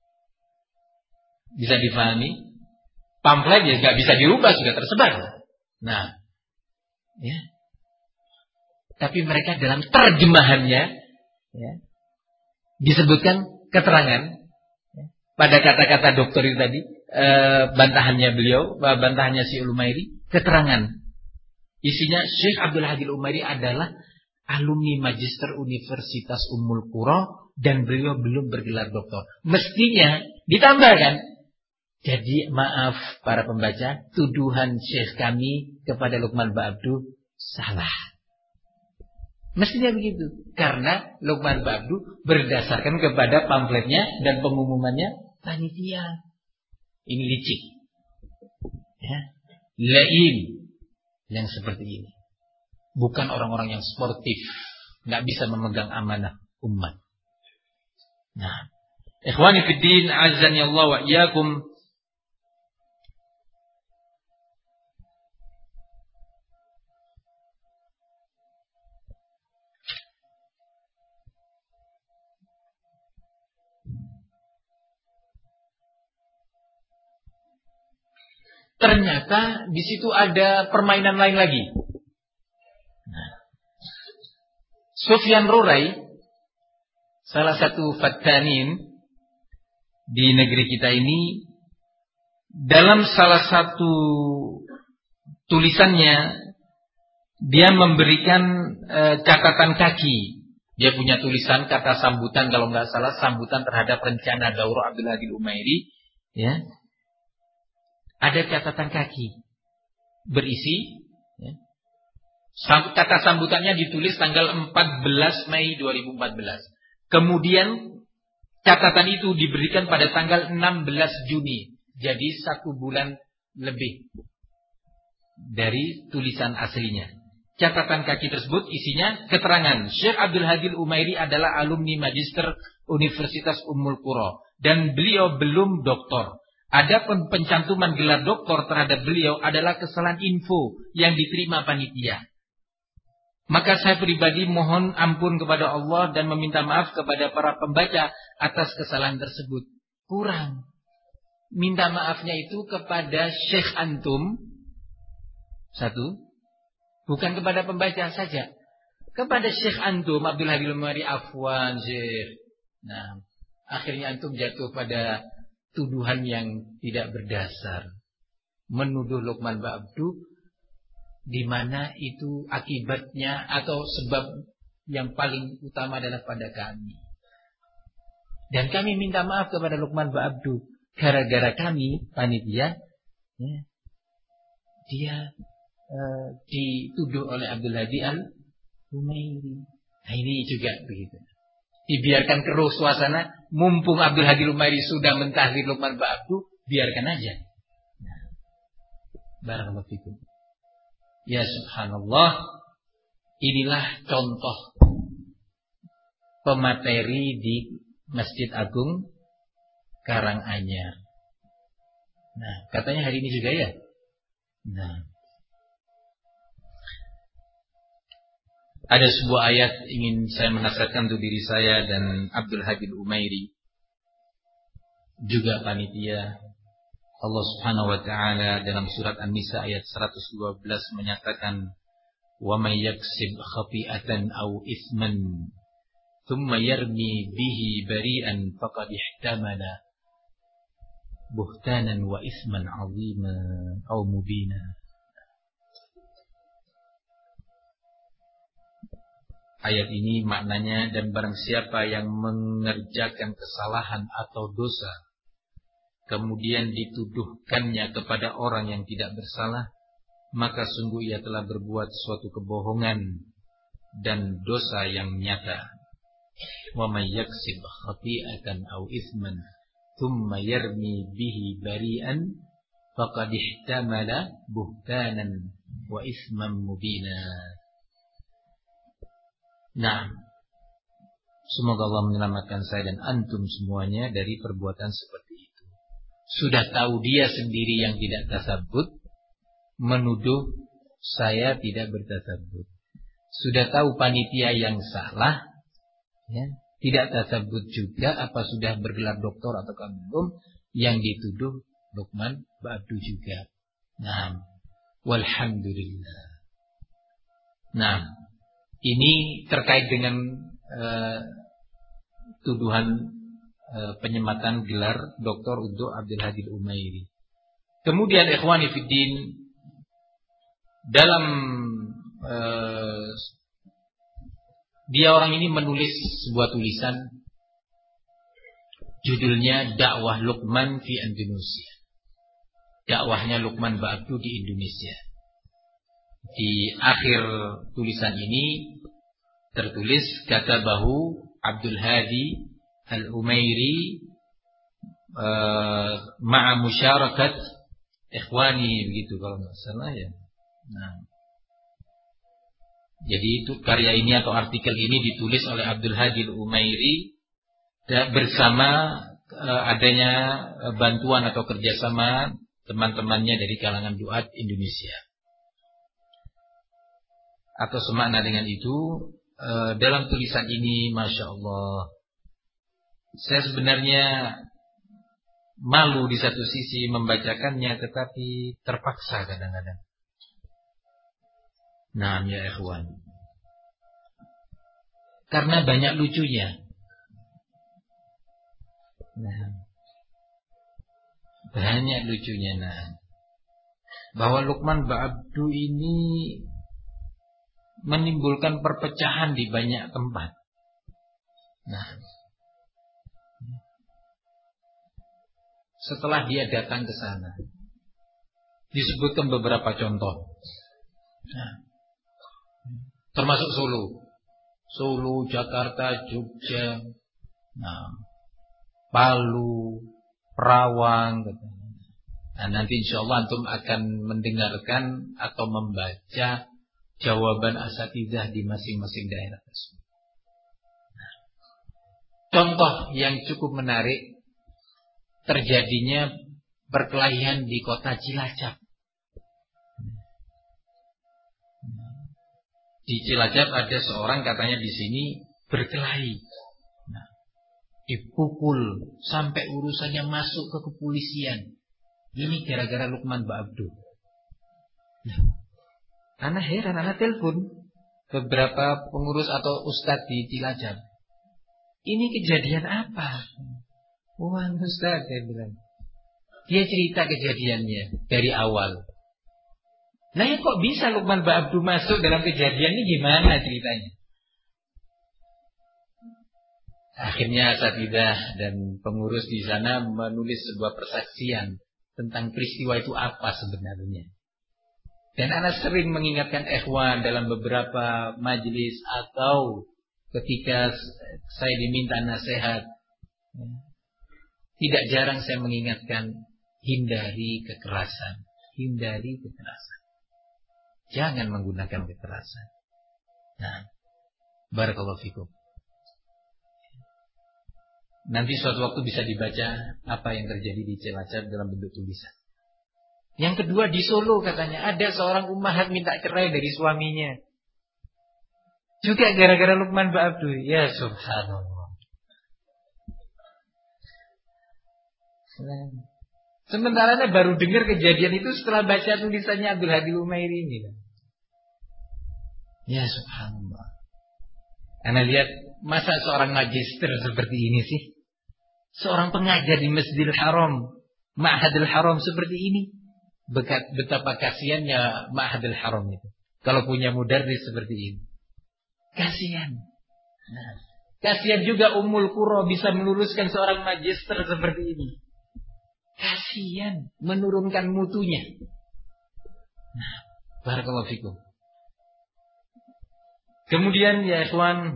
Bisa difahami? Pamflet ya nggak bisa dirubah, sudah tersebar. Nah, ya. Tapi mereka dalam terjemahannya, ya, disebutkan keterangan ya, pada kata-kata dokter itu tadi, bantahannya beliau, bantahannya si Al-Umairi, keterangan. Isinya Syekh Abdul Hadi Al-Umairi adalah alumni Magister Universitas Ummul Qura dan beliau belum bergelar doktor. Mestinya ditambahkan. Jadi maaf para pembaca, tuduhan Syekh kami kepada Luqman Ba'abdu salah. Mestinya begitu. Karena Luqman Ba'abdu berdasarkan kepada pamfletnya dan pengumumannya panitia. Ini licik. Ya. Lain yang seperti ini. Bukan orang-orang yang sportif, nggak bisa memegang amanah umat. Nah, ikhwani fid din, azani Allah wa iyyakum. Ternyata di situ ada permainan lain lagi. Nah, Sufyan Rurai, salah satu fattanin di negeri kita ini, dalam salah satu tulisannya dia memberikan catatan kaki. Dia punya tulisan kata sambutan, kalau nggak salah sambutan terhadap rencana Daurah Abdul Hadi Al-Umairi, ya. Ada catatan kaki berisi ya, kata sambutannya ditulis tanggal 14 Mei 2014. Kemudian catatan itu diberikan pada tanggal 16 Juni. Jadi 1 bulan lebih dari tulisan aslinya. Catatan kaki tersebut isinya keterangan Syekh Abdul Hadi Al-Umairi adalah alumni Magister Universitas Ummul Qura dan beliau belum doktor. Adapun pencantuman gelar doktor terhadap beliau adalah kesalahan info yang diterima panitia. Maka saya pribadi mohon ampun kepada Allah dan meminta maaf kepada para pembaca atas kesalahan tersebut. Kurang. Minta maafnya itu kepada Syekh Antum. Satu. Bukan kepada pembaca saja. Kepada Syekh Antum, Abdul Hadi Al-Umairi, afwan Syekh. Nah, akhirnya Antum jatuh pada tuduhan yang tidak berdasar, menuduh Luqman Ba'abdu di mana itu akibatnya atau sebab yang paling utama adalah pada kami. Dan kami minta maaf kepada Luqman Ba'abdu gara-gara kami panitia ya, dia dituduh oleh Abdul Hadi Al-Umairi. Nah, ini juga begitu. Dibiarkan keruh suasana, mumpung Abdul Hadi Al-Umairi sudah mentahdir Luqman Ba'abdu, biarkan aja. Nah, barakallahu fikum. Ya subhanallah, inilah contoh pemateri di Masjid Agung Karanganyar. Nah, katanya hari ini juga ya. Nah, ada sebuah ayat ingin saya menasihatkan untuk diri saya dan Abdul Hadi Al-Umairi, juga panitia. Allah Subhanahu wa taala dalam surat An-Nisa ayat 112 menyatakan, "Wa may yaksib khati'atan aw itsman thumma yarmi bihi bari'an faqad ihtamala buhtanan wa itsman 'aziman aw mubina." ayat ini maknanya, dan barang siapa yang mengerjakan kesalahan atau dosa kemudian dituduhkannya kepada orang yang tidak bersalah, maka sungguh ia telah berbuat suatu kebohongan dan dosa yang nyata. Wa may yaksib khati'atan aw itsman thumma yarmi bihi bari'an faqad ihtamala buhtanan wa itsman mubina. Nah, semoga Allah menyelamatkan saya dan antum semuanya dari perbuatan seperti itu. Sudah tahu dia sendiri yang tidak tasabbut, menuduh saya tidak bertasabbut. Sudah tahu panitia yang salah, ya, tidak tasabbut juga, apa sudah bergelar doktor atau belum, yang dituduh Luqman Ba'du juga. Nah, walhamdulillah. Nah, ini terkait dengan tuduhan penyematan gelar doktor untuk Abdul Hadi Al-Umairi. Kemudian ikhwani fiddin, dalam dia orang ini menulis sebuah tulisan judulnya Dakwah Luqman fi Indonesia. Dakwahnya Luqman Ba'du di Indonesia. Di akhir tulisan ini tertulis katabahu Abdul Hadi Al-Umairi ma'a musyarakat ikhwani, begitu kalau enggak salah ya. Nah, jadi itu karya ini atau artikel ini ditulis oleh Abdul Hadi Al-Umairi bersama adanya bantuan atau kerjasama teman-temannya dari kalangan duat Indonesia. Atau semakna dengan itu, dalam tulisan ini, Masya Allah, saya sebenarnya malu di satu sisi membacakannya, tetapi terpaksa kadang-kadang. Nah, ya ikhwan, karena banyak lucunya. Nah, banyak lucunya. Nah, bahwa Luqman Ba'du ini menimbulkan perpecahan di banyak tempat. Nah, setelah dia datang ke sana, disebutkan beberapa contoh. Nah, termasuk Solo, Jakarta, Jogja, nah, Palu, Perawang. Nah, nanti insyaallah antum akan mendengarkan atau membaca jawaban asatidzah di masing-masing daerah tersebut. Nah, contoh yang cukup menarik terjadinya perkelahian di kota Cilacap. Di Cilacap ada seorang katanya di sini berkelahi. Nah, dipukul sampai urusannya masuk ke kepolisian. Ini gara-gara Luqman Ba'du. Nah, anak heran, anak telepon beberapa pengurus atau ustadz di Cilacap. Ini kejadian apa? Wah, ustadz, saya bilang. Dia cerita kejadiannya dari awal. Nah, ya kok bisa Luqman Ba'du masuk dalam kejadian ini, gimana ceritanya? Akhirnya asatidzah dan pengurus di sana menulis sebuah persaksian tentang peristiwa itu apa sebenarnya. Dan ana sering mengingatkan ikhwan dalam beberapa majelis atau ketika saya diminta nasihat, tidak jarang saya mengingatkan, hindari kekerasan. Hindari kekerasan. Jangan menggunakan kekerasan. Nah, barakallahu fikum. Nanti suatu waktu bisa dibaca apa yang terjadi di Cilacap dalam bentuk tulisan. Yang kedua di Solo katanya ada seorang ummahat minta cerai dari suaminya. Juga gara-gara Luqman Ba'du. Ya subhanallah. Sementara baru dengar kejadian itu setelah baca tulisannya Abdul Hadi Umairi ini. Ya subhanallah. Anda lihat, masa seorang magister seperti ini sih? Seorang pengajar di Masjidil Haram, Ma'hadil Haram seperti ini. Betapa kasihannya Ma'hadil Haram itu kalau punya mudarris seperti ini. Kasihan. Nah, kasihan juga Ummul Qura bisa meluluskan seorang magister seperti ini. Kasihan, menurunkan mutunya. Nah, barakallahu fikum. Kemudian ya ikhwan,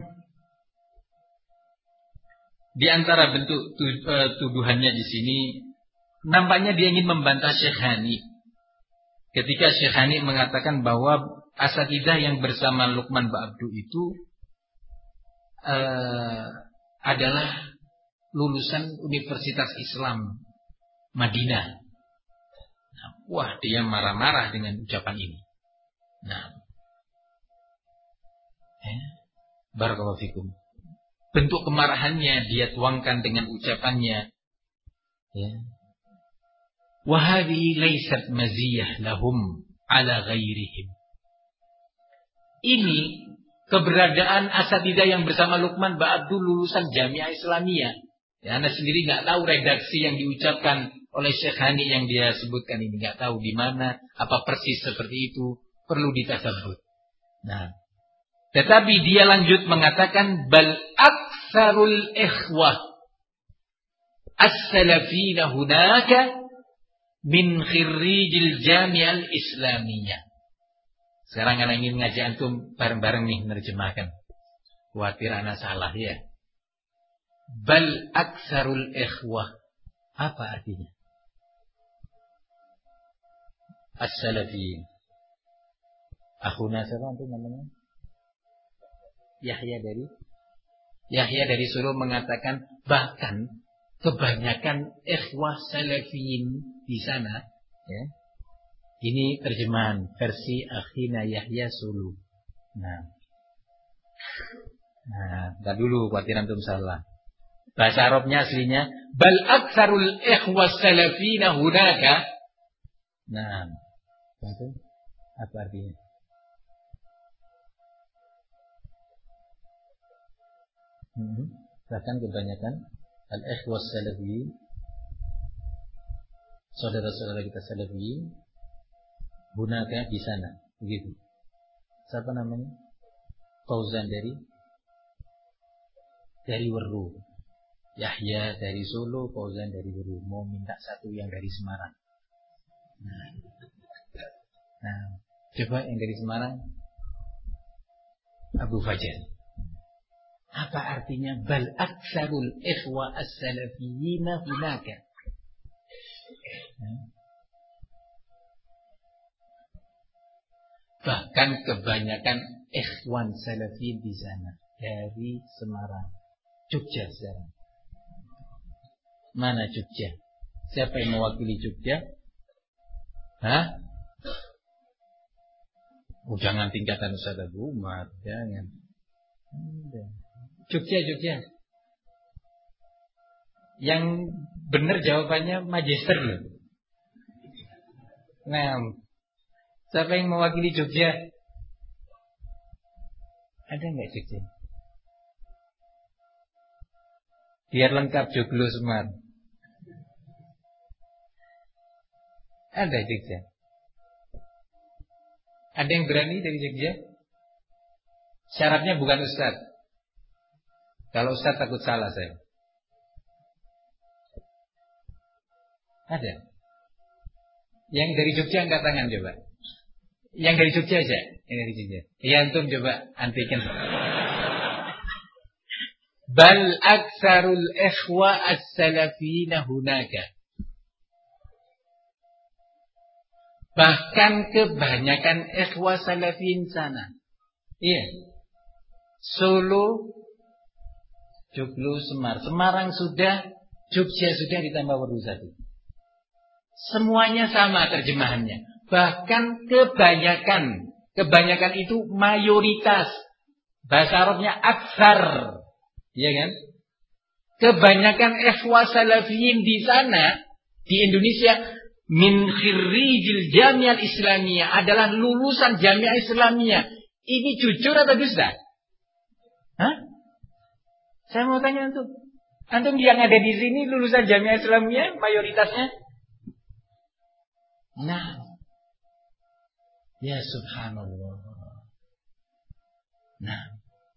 di antara bentuk tuduhannya di sini, nampaknya dia ingin membantah Syekh Hani. Ketika Syekh Hani mengatakan bahwa asatidzah yang bersama Luqman Ba'abdu itu adalah lulusan Universitas Islam Madinah. Nah, wah, dia marah-marah dengan ucapan ini. Nah, barakallahu fikum. Bentuk kemarahannya dia tuangkan dengan ucapannya, ya. Wa hadhihi laysat maziyah lahum ala ghairihim. Ini keberadaan asatidzah yang bersama Luqman Ba'abdu lulusan Jamiah Islamiyah. Ya, Anda sendiri nggak tahu redaksi yang diucapkan oleh Syekh Hani yang dia sebutkan ini, nggak tahu di mana, apa persis seperti itu, perlu ditasabbut. Nah, tetapi dia lanjut mengatakan bal aktsarul ikhwah as-salafina hunaka min khirrijil Jami'ah Islamiyah. Sekarang anak ingin ngajak antum bareng-bareng nih menerjemahkan. Khawatir anak salah ya. Bal aktsarul ikhwah. Apa artinya? As-salafiyin. Akhuna siapa antum namanya? Yahya dari Solo mengatakan bahkan kebanyakan ikhwah salafiyin di sana, ya. Ini terjemahan versi Akhina Yahya Solo. Nah, entar dulu khawatir antum salah. Bahasa Arabnya aslinya bal aktsarul ikhwah salafina hunaka. Nah, itu apa artinya? Bahkan kebanyakan al-ikhwah salafiyin, saudara-saudara kita salafiyin, hunaka di sana, begitu. Siapa namanya? Fauzan dari Weru. Yahya dari Solo, Fauzan dari Weru. Mau minta satu yang dari Semarang. Nah, coba yang dari Semarang, Abu Fajar. Apa artinya bal aktsarul ikhwa as-salafiyyin hunaka? Bahkan kebanyakan ikhwan salafi di sana dari Semarang, Jogja sekarang. Mana Jogja? Siapa yang mewakili Jogja? Hah? Jangan tingkatan Ustaz Abu Umar, jangan. Jogja. Yang benar jawabannya magister loh. Nah, siapa yang mewakili Jogja? Ada nggak Jogja? Biar lengkap Joglo Semar. Ada Jogja. Ada yang berani dari Jogja? Syaratnya bukan Ustaz. Kalau Ustaz takut salah saya. Ada. Yang dari Jogja angkat tangan coba. Yang dari Jogja aja. Yang dari Jogja. Ya antum coba antikan. Bal aktsarul ikhwa as-salafina hunaka. Bahkan kebanyakan ikhwa salafin sana. Iya. Solo, Joglo, Semarang sudah, Jogja sudah ditambah Weru satu. Semuanya sama terjemahannya. Bahkan kebanyakan itu mayoritas. Bahasa Arabnya aktsar. Iya kan? Kebanyakan ikhwa salafiyin di sana, di Indonesia, min khirrijil Jami'ah Islamiyah, adalah lulusan Jami'ah Islamiyah. Ini jujur atau dusta? Hah? Saya mau tanya antum. Antum yang ada di sini lulusan Jami'ah Islamiyah mayoritasnya? Nah. Ya subhanallah. Nah,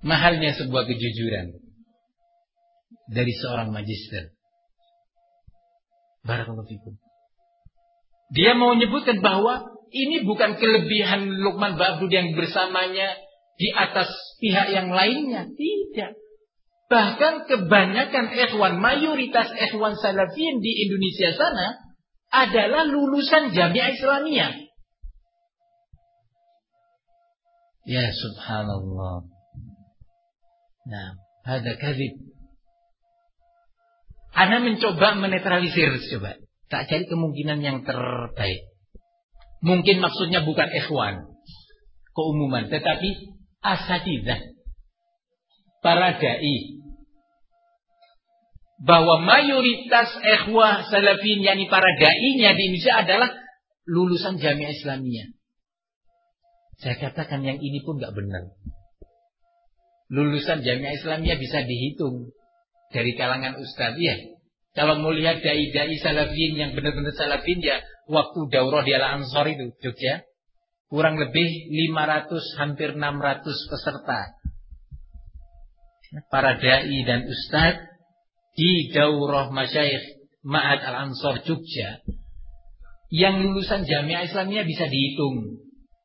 mahalnya sebuah kejujuran dari seorang magister. Barakallahu fikum. Dia mau menyebutkan bahwa ini bukan kelebihan Luqman Ba'abdu yang bersamanya di atas pihak yang lainnya. Tidak. Bahkan kebanyakan ikhwan, mayoritas ikhwan salafin di Indonesia sana adalah lulusan Jamiah Islamiyah. Ya subhanallah. Nah, ada kadzib. Anda mencoba menetralisir, coba. Tak cari kemungkinan yang terbaik. Mungkin maksudnya bukan ikhwan, keumuman, tetapi asatidzah, para dai. Bahwa mayoritas ikhwah salafin, yakni para dai-nya di Indonesia adalah lulusan Jamiah Islamiyah. Saya katakan yang ini pun enggak benar. Lulusan Jamiah Islamiyah bisa dihitung dari kalangan ustadz, ya. Kalau mau lihat dai-dai salafin yang benar-benar salafin, ya waktu daurah di Al-Ansor itu, Jogja, kurang lebih 500, hampir 600 peserta. Para dai dan ustadz di daurah masyayikh Ma'had Al-Ansor Jogja, yang lulusan Jamiah Islamiyah bisa dihitung.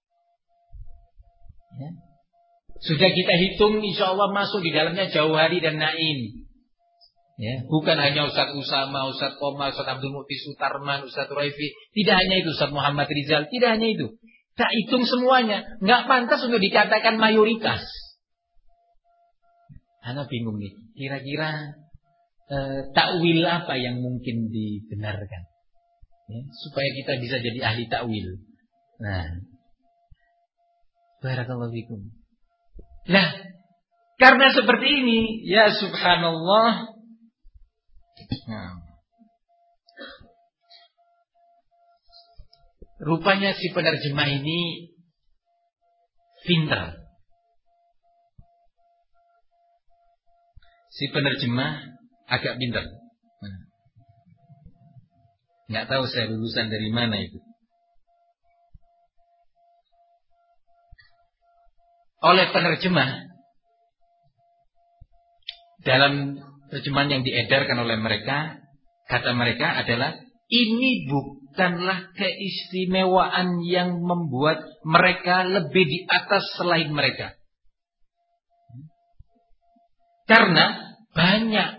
Ya. Sudah kita hitung, insya Allah masuk di dalamnya Jauhari dan Naim. Ya, bukan hanya Ustaz Usama, Ustaz Qoma, Ustaz Abdul Mu'ti Sutarman, Ustaz Raifi. Tidak hanya itu, Ustaz Muhammad Rizal. Tidak hanya itu. Tak hitung semuanya. Nggak pantas untuk dikatakan mayoritas. Ana bingung nih. Kira-kira takwil apa yang mungkin dibenarkan? Ya, supaya kita bisa jadi ahli takwil. Nah, barakallahu fikum. Nah, karena seperti ini, ya subhanallah. Nah, rupanya si penerjemah ini pintar. Si penerjemah agak pintar. Nggak tahu saya lulusan dari mana itu. Oleh penerjemah, dalam terjemahan yang diedarkan oleh mereka, kata mereka adalah, ini bukanlah keistimewaan yang membuat mereka lebih di atas selain mereka. Karena banyak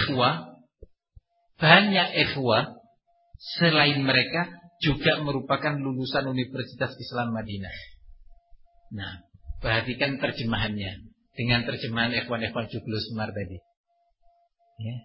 ikhwah selain mereka juga merupakan lulusan Universitas Islam Madinah. Nah, perhatikan terjemahannya dengan terjemahan ikhwan-ikhwan Joglo Semar tadi. Ya.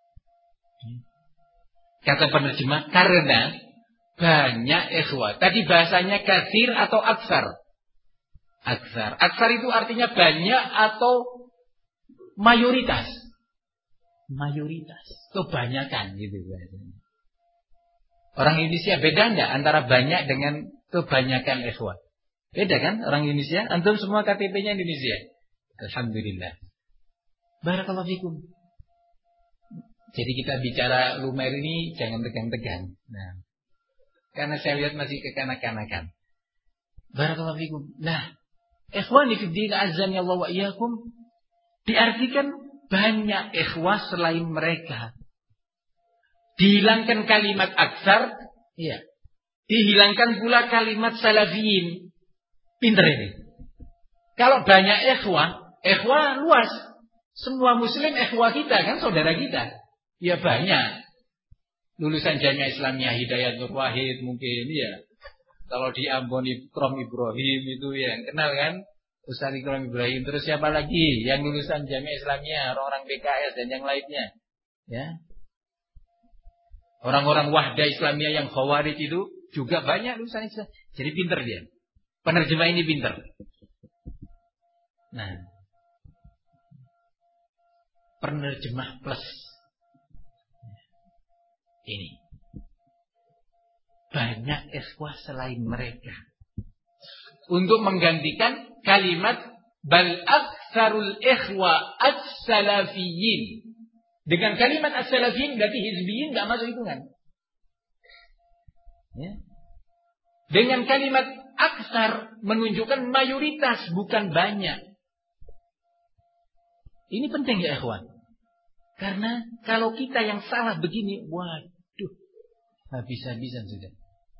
Kata penerjemah, karena banyak ikhwah. Tadi bahasanya katsir atau aksar. Aksar itu artinya banyak atau mayoritas. Mayoritas, kebanyakan gitu bahasanya. Orang Indonesia beda enggak antara banyak dengan kebanyakan ikhwah? Beda kan orang Indonesia? Antum semua KTP-nya Indonesia. Alhamdulillah. Barakallahu fikum. Jadi kita bicara lumer ini jangan tegang-tegang. Nah, karena saya lihat masih kekanak-kanakan. Barakallahu fikum. Nah, ikhwani fid din azan ya Allah wa iyyakum, diartikan banyak ikhwah selain mereka. Dihilangkan kalimat aksar, ya. Dihilangkan pula kalimat salafiyin. Pinter ini. Kalau banyak ikhwah luas. Semua muslim ikhwah kita kan, saudara kita. Ya banyak. Lulusan Jamiah Islamiyah Hidayat Nur Wahid mungkin, ya. Kalau di Ambon Ikram Ibrahim itu yang kenal kan, Ustaz Ikram Ibrahim. Terus siapa lagi yang lulusan Jamiah Islamiyah, orang-orang PKS dan yang lainnya, ya. Orang-orang Wahdah Islamiyah yang Khawarij itu juga banyak lulusan Islam. Jadi pinter dia. Penerjemah ini pinter. Nah, penerjemah plus ini banyak ikhwah selain mereka, untuk menggantikan kalimat bal aktsarul ikhwa as-salafiyyin. Dengan kalimat as-salafiyyin berarti hizbiyyin enggak masuk hitungan. Ya. Dengan kalimat aksar menunjukkan mayoritas bukan banyak. Ini penting ya ikhwan. Karena kalau kita yang salah begini, waduh, habis-habisan sudah.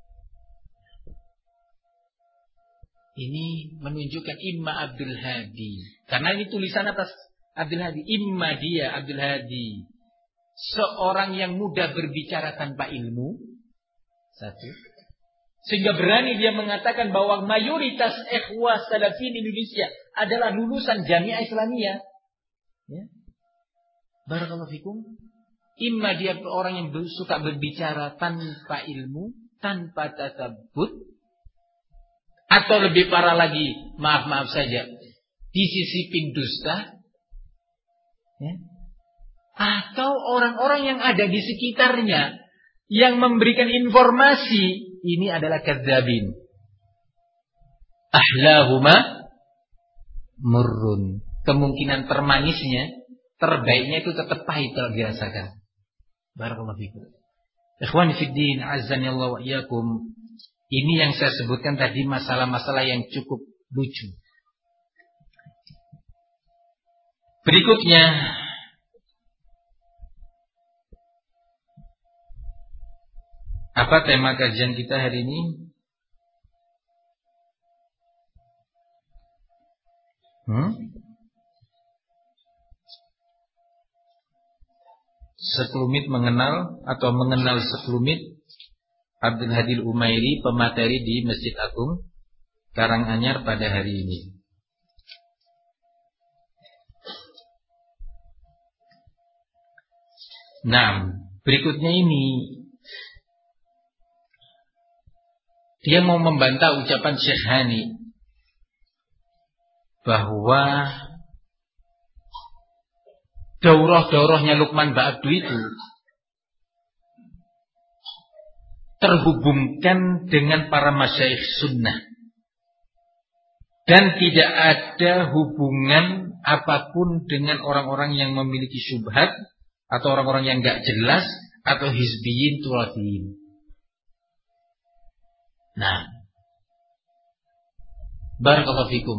Ini menunjukkan Imma Abdul Hadi. Karena ini tulisan atas Abdul Hadi. Imma dia Abdul Hadi, seorang yang mudah berbicara tanpa ilmu. Satu. Sehingga berani dia mengatakan bahwa mayoritas ikhwah salafin Indonesia adalah lulusan Jamiah Islamiyah. Ya. Barakallahu fikum. Imma dia orang yang suka berbicara tanpa ilmu, tanpa tasabbut. Atau lebih parah lagi, maaf saja, disisipin dusta, ya. Atau orang-orang yang ada di sekitarnya yang memberikan informasi ini adalah kadzabin. Ahlahuma murrun. Kemungkinan termanisnya, terbaiknya itu tetap pahit kalau dirasakan. Barakallahu fikum. Ikhwani fid din, azzani Allah wa iyyakum. Ini yang saya sebutkan tadi masalah-masalah yang cukup lucu. Berikutnya, apa tema kajian kita hari ini? Sekelumit mengenal atau mengenal sekelumit Abdul Hadi Umairi, pemateri di Masjid Agung Karanganyar pada hari ini. Nah, berikutnya ini dia mau membantah ucapan Syekh Hani bahwa daurah-daurahnya Luqman Ba'abdu itu terhubungkan dengan para masyayikh sunnah dan tidak ada hubungan apapun dengan orang-orang yang memiliki syubhat atau orang-orang yang gak jelas atau hizbiyin turafiyin. Nah, barakallahu fikum.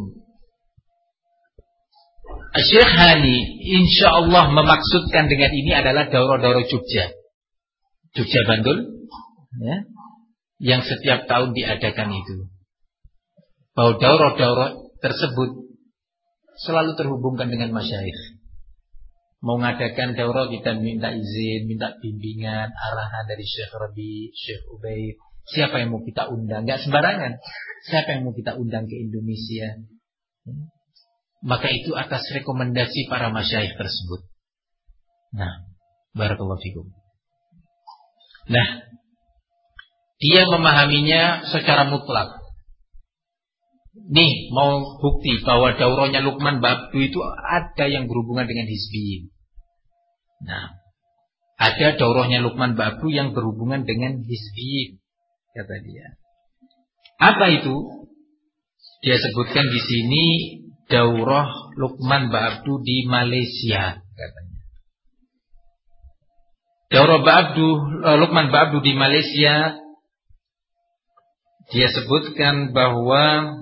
Syekh Hani insyaallah memaksudkan dengan ini adalah daurah-daurah Jogja Bandul, ya, yang setiap tahun diadakan itu. Bahwa daurah-daurah tersebut selalu terhubungkan dengan masyayikh. Mau ngadakan daurah kita minta izin, minta bimbingan, arahan dari Syekh Rabi, Syekh Ubaid. Siapa yang mau kita undang? Gak sembarangan. Siapa yang mau kita undang ke Indonesia? Maka itu atas rekomendasi para masyayikh tersebut. Nah, barakallahu fikum. Nah, dia memahaminya secara mutlak. Nih, mau bukti bahwa daurahnya Luqman Ba'abdu itu ada yang berhubungan dengan hizbiyin. Nah, ada daurahnya Luqman Ba'abdu yang berhubungan dengan hizbiyin, kata dia. Apa itu? Dia sebutkan di sini daurah Luqman Ba'abdu di Malaysia, katanya. Daurah Luqman Ba'abdu di Malaysia, dia sebutkan bahwa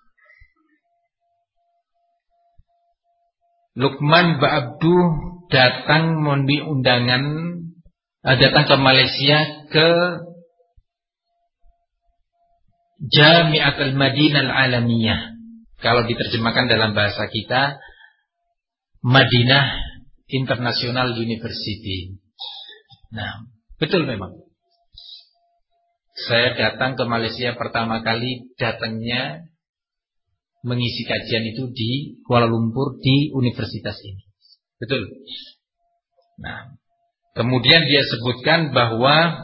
Luqman Ba'abdu datang memberi undangan, datang ke Malaysia ke Jami'atul Madinah Al-Alamiyah. Kalau diterjemahkan dalam bahasa kita, Madinah International University. Nah, betul memang. Saya datang ke Malaysia pertama kali, datangnya mengisi kajian itu di Kuala Lumpur di universitas ini. Betul. Nah, kemudian dia sebutkan bahwa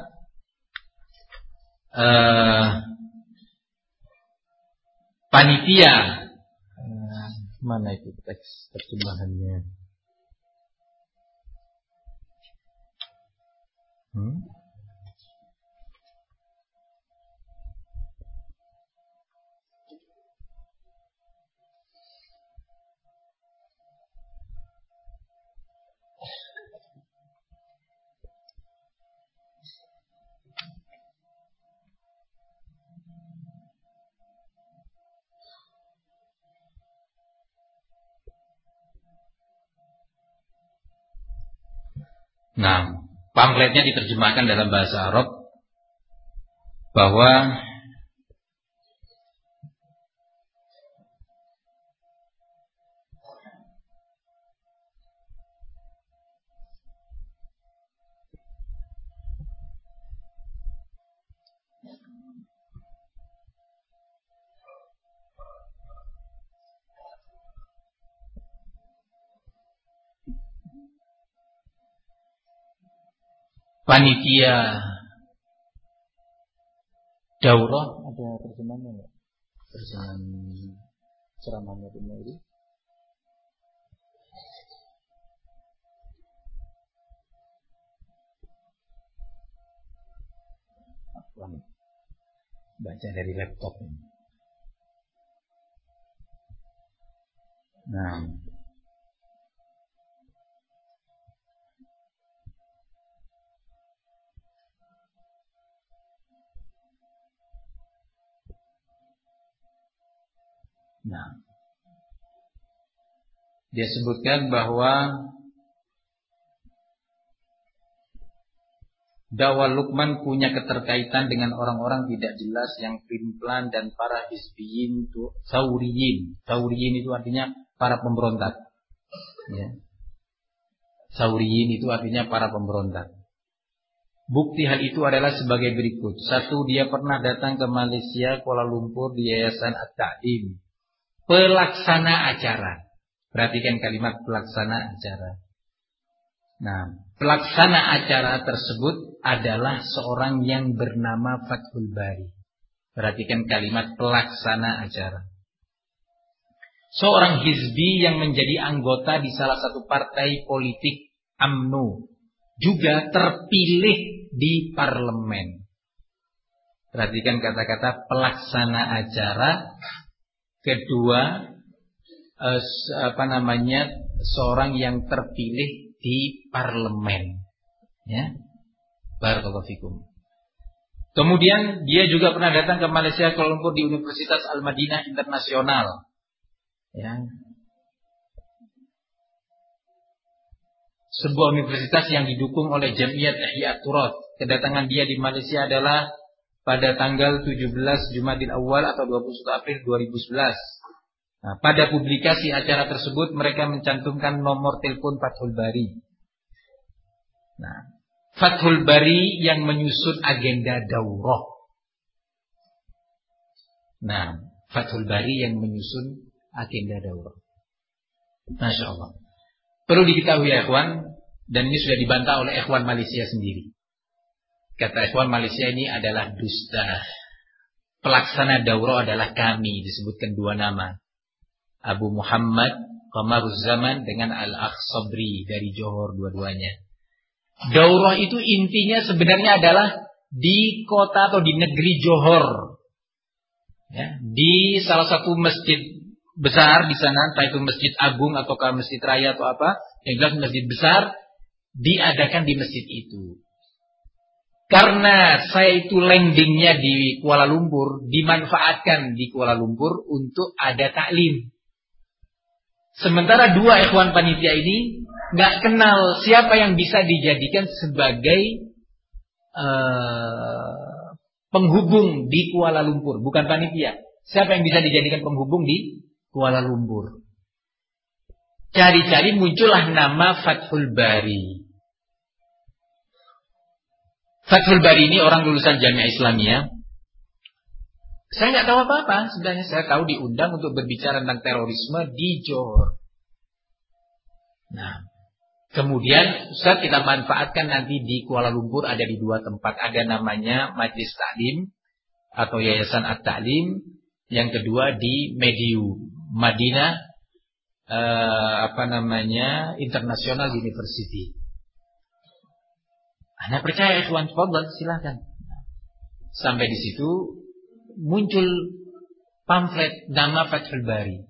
panitia, mana itu teks terjemahannya? Nah, pamfletnya diterjemahkan dalam bahasa Arab bahwa panitia daurah, ada terjemahannya enggak? Terjemahan ceramahnya ini. Baca dari laptop. Nah, dia sebutkan bahwa dakwah Luqman punya keterkaitan dengan orang-orang tidak jelas yang primplan dan para hizbiyin itu sauriyin. Sauriyin itu artinya para pemberontak. Ya. Sauriyin itu artinya para pemberontak. Bukti hal itu adalah sebagai berikut. 1, dia pernah datang ke Malaysia, Kuala Lumpur di Yayasan At-Ta'lim. Pelaksana acara. Perhatikan kalimat pelaksana acara. Nah, pelaksana acara tersebut adalah seorang yang bernama Fathul Bari. Perhatikan kalimat pelaksana acara. Seorang hizbi yang menjadi anggota di salah satu partai politik UMNO. Juga terpilih di parlemen. Perhatikan kata-kata pelaksana acara. Kedua, seorang yang terpilih di parlemen. Ya. Barakallahu fikum. Kemudian dia juga pernah datang ke Malaysia, Kuala Lumpur di Universitas Al-Madinah Internasional. Ya. Sebuah universitas yang didukung oleh Jamiat Ihya Turath. Kedatangan dia di Malaysia adalah pada tanggal 17 Jumadil Awal atau 21 April 2011. Nah, pada publikasi acara tersebut mereka mencantumkan nomor telepon Fathul Bari. Nah, Fathul Bari yang menyusun agenda daurah. Nah, Fathul Bari yang menyusun agenda daurah. Masya Allah. Perlu diketahui ya ikhwan, dan ini sudah dibantah oleh ikhwan Malaysia sendiri. Kata ikhwan Malaysia ini adalah dusta. Pelaksana daurah adalah kami, disebutkan 2 nama. Abu Muhammad Qamaruz Zaman dengan Al-Akh Sabri dari Johor, dua-duanya. Daurah itu intinya sebenarnya adalah di kota atau di negeri Johor. Ya, di salah satu masjid besar di sana, entah itu Masjid Agung ataukah Masjid Raya atau apa, yang jelas masjid besar diadakan di masjid itu. Karena saya itu landingnya di Kuala Lumpur, dimanfaatkan di Kuala Lumpur untuk ada taklim. Sementara 2 ikhwan panitia ini nggak kenal siapa yang bisa dijadikan sebagai penghubung di Kuala Lumpur, bukan panitia. Siapa yang bisa dijadikan penghubung di Kuala Lumpur? Cari-cari muncullah nama Fathul Bari. Fathul Bari ini orang lulusan Jamiah Islamiyah. Saya nggak tahu apa-apa. Sebenarnya saya tahu diundang untuk berbicara tentang terorisme di Johor. Nah, kemudian Ustaz kita manfaatkan nanti di Kuala Lumpur ada di 2 tempat. Ada namanya Majlis Ta'lim atau Yayasan At-Ta'lim. Yang kedua di Mediu, Madinah International University. Anda percaya ikhwan, fadhal, silakan. Sampai di situ muncul pamflet nama Fathul Bari.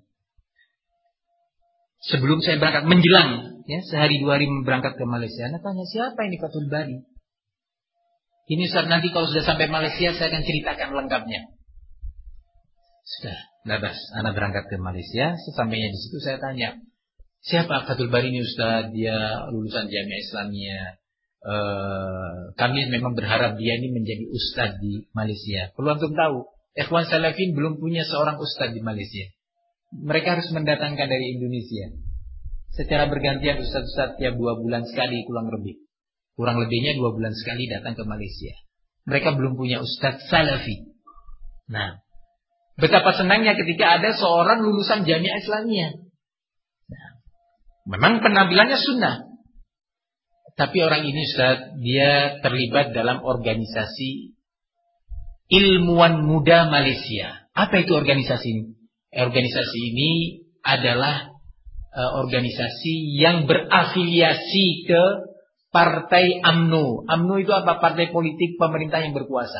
Sebelum saya berangkat menjelang ya, sehari 2 hari berangkat ke Malaysia, Anda tanya siapa ini Fathul Bari? Ini saat nanti kalau sudah sampai Malaysia saya akan ceritakan lengkapnya. Sudah, labas. Anda berangkat ke Malaysia, sesampainya di situ saya tanya, siapa Fathul Bari ini Ustaz? Dia lulusan Jamiah Islamiyah. kami memang berharap dia ini menjadi ustadz di Malaysia. Perlu antum tahu, Ikhwan Salafin belum punya seorang ustadz di Malaysia. Mereka harus mendatangkan dari Indonesia. Secara bergantian ustadz-ustadz tiap 2 bulan sekali kurang lebih. Kurang lebihnya 2 bulan sekali datang ke Malaysia. Mereka belum punya ustadz Salafi. Nah, betapa senangnya ketika ada seorang lulusan Jamiah Islamiyah. Nah, memang penampilannya sunnah. Tapi orang ini Ustaz, dia terlibat dalam organisasi Ilmuwan Muda Malaysia. Apa itu organisasi ini? Organisasi ini adalah organisasi yang berafiliasi ke Partai UMNO. UMNO itu apa? Partai politik pemerintah yang berkuasa.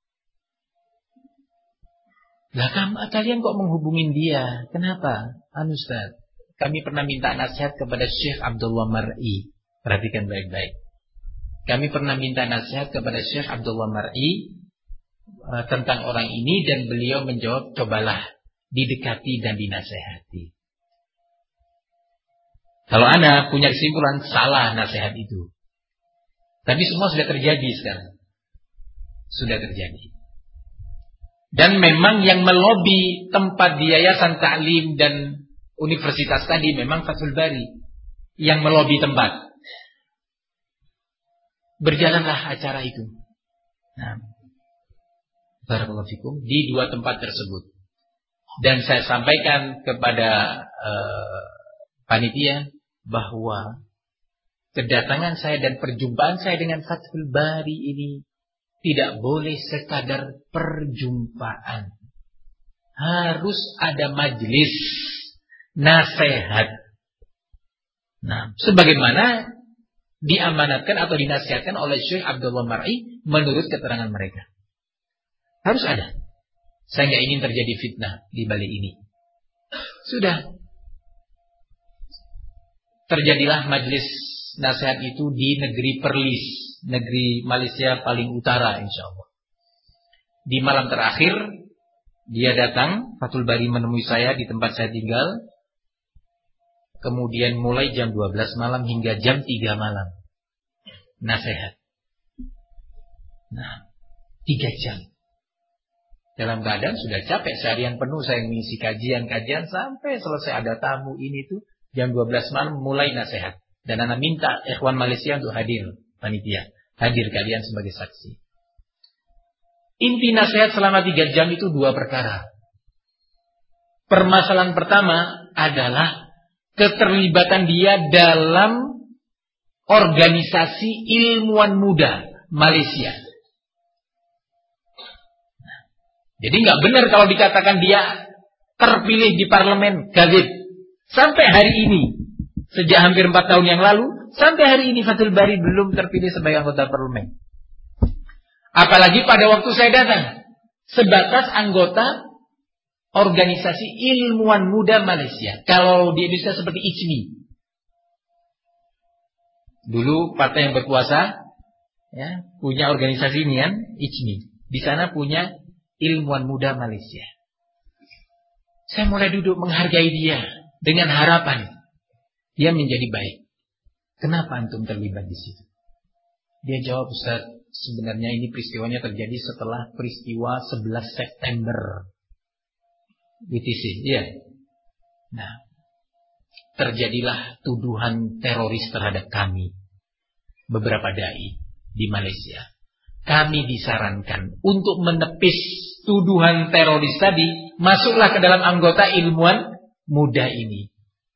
Lah kalian kok menghubungin dia? Kenapa? Ustaz, kami pernah minta nasihat kepada Syekh Abdullah Mar'i. Perhatikan baik-baik. Kami pernah minta nasihat kepada Syekh Abdullah Mar'i tentang orang ini dan beliau menjawab, cobalah didekati dan dinasehati. Kalau Anda punya kesimpulan, salah nasihat itu. Tapi semua sudah terjadi sekarang. Sudah terjadi. Dan memang yang melobi tempat di Yayasan Ta'lim dan Universitas tadi memang Fathul Bari. Yang melobi tempat. Berjalanlah acara itu. Nah, barakallahu fikum, di 2 tempat tersebut. Dan saya sampaikan kepada panitia bahwa kedatangan saya dan perjumpaan saya dengan Fathul Bari ini tidak boleh sekadar perjumpaan. Harus ada majelis nasihat. Nah, sebagaimana diamanatkan atau dinasihatkan oleh Syekh Abdullah Mar'i menurut keterangan mereka. Harus ada. Saya nggak ingin terjadi fitnah di balik ini. Sudah. Terjadilah majelis nasihat itu di negeri Perlis, negeri Malaysia paling utara insyaallah. Di malam terakhir dia datang, Fathul Bari menemui saya di tempat saya tinggal. Kemudian mulai jam 12 malam hingga jam 3 malam nasihat. Nah, 3 jam. Dalam keadaan sudah capek, seharian penuh saya mengisi kajian-kajian sampai selesai, ada tamu ini tuh. Jam 12 malam mulai nasihat. Dan anak minta ikhwan Malaysia untuk hadir, panitia. Hadir kalian sebagai saksi. Inti nasihat selama 3 jam itu 2 perkara. Permasalahan pertama adalah keterlibatan dia dalam organisasi ilmuwan muda Malaysia. Jadi nggak benar kalau dikatakan dia terpilih di parlemen, gazib. Sampai hari ini, sejak hampir 4 tahun yang lalu, sampai hari ini Fathul Bari belum terpilih sebagai anggota parlemen. Apalagi pada waktu saya datang, sebatas anggota organisasi ilmuwan muda Malaysia. Kalau di Indonesia seperti ICMI. Dulu partai yang berkuasa ya, punya organisasi ini kan, ICMI. Di sana punya ilmuwan muda Malaysia. Saya mulai duduk menghargai dia dengan harapan dia menjadi baik. Kenapa antum terlibat di situ? Dia jawab, Ustaz, sebenarnya ini peristiwanya terjadi setelah peristiwa 11 September. BTC, iya. Nah, terjadilah tuduhan teroris terhadap kami, beberapa dai di Malaysia. Kami disarankan untuk menepis tuduhan teroris tadi, masuklah ke dalam anggota ilmuwan muda ini.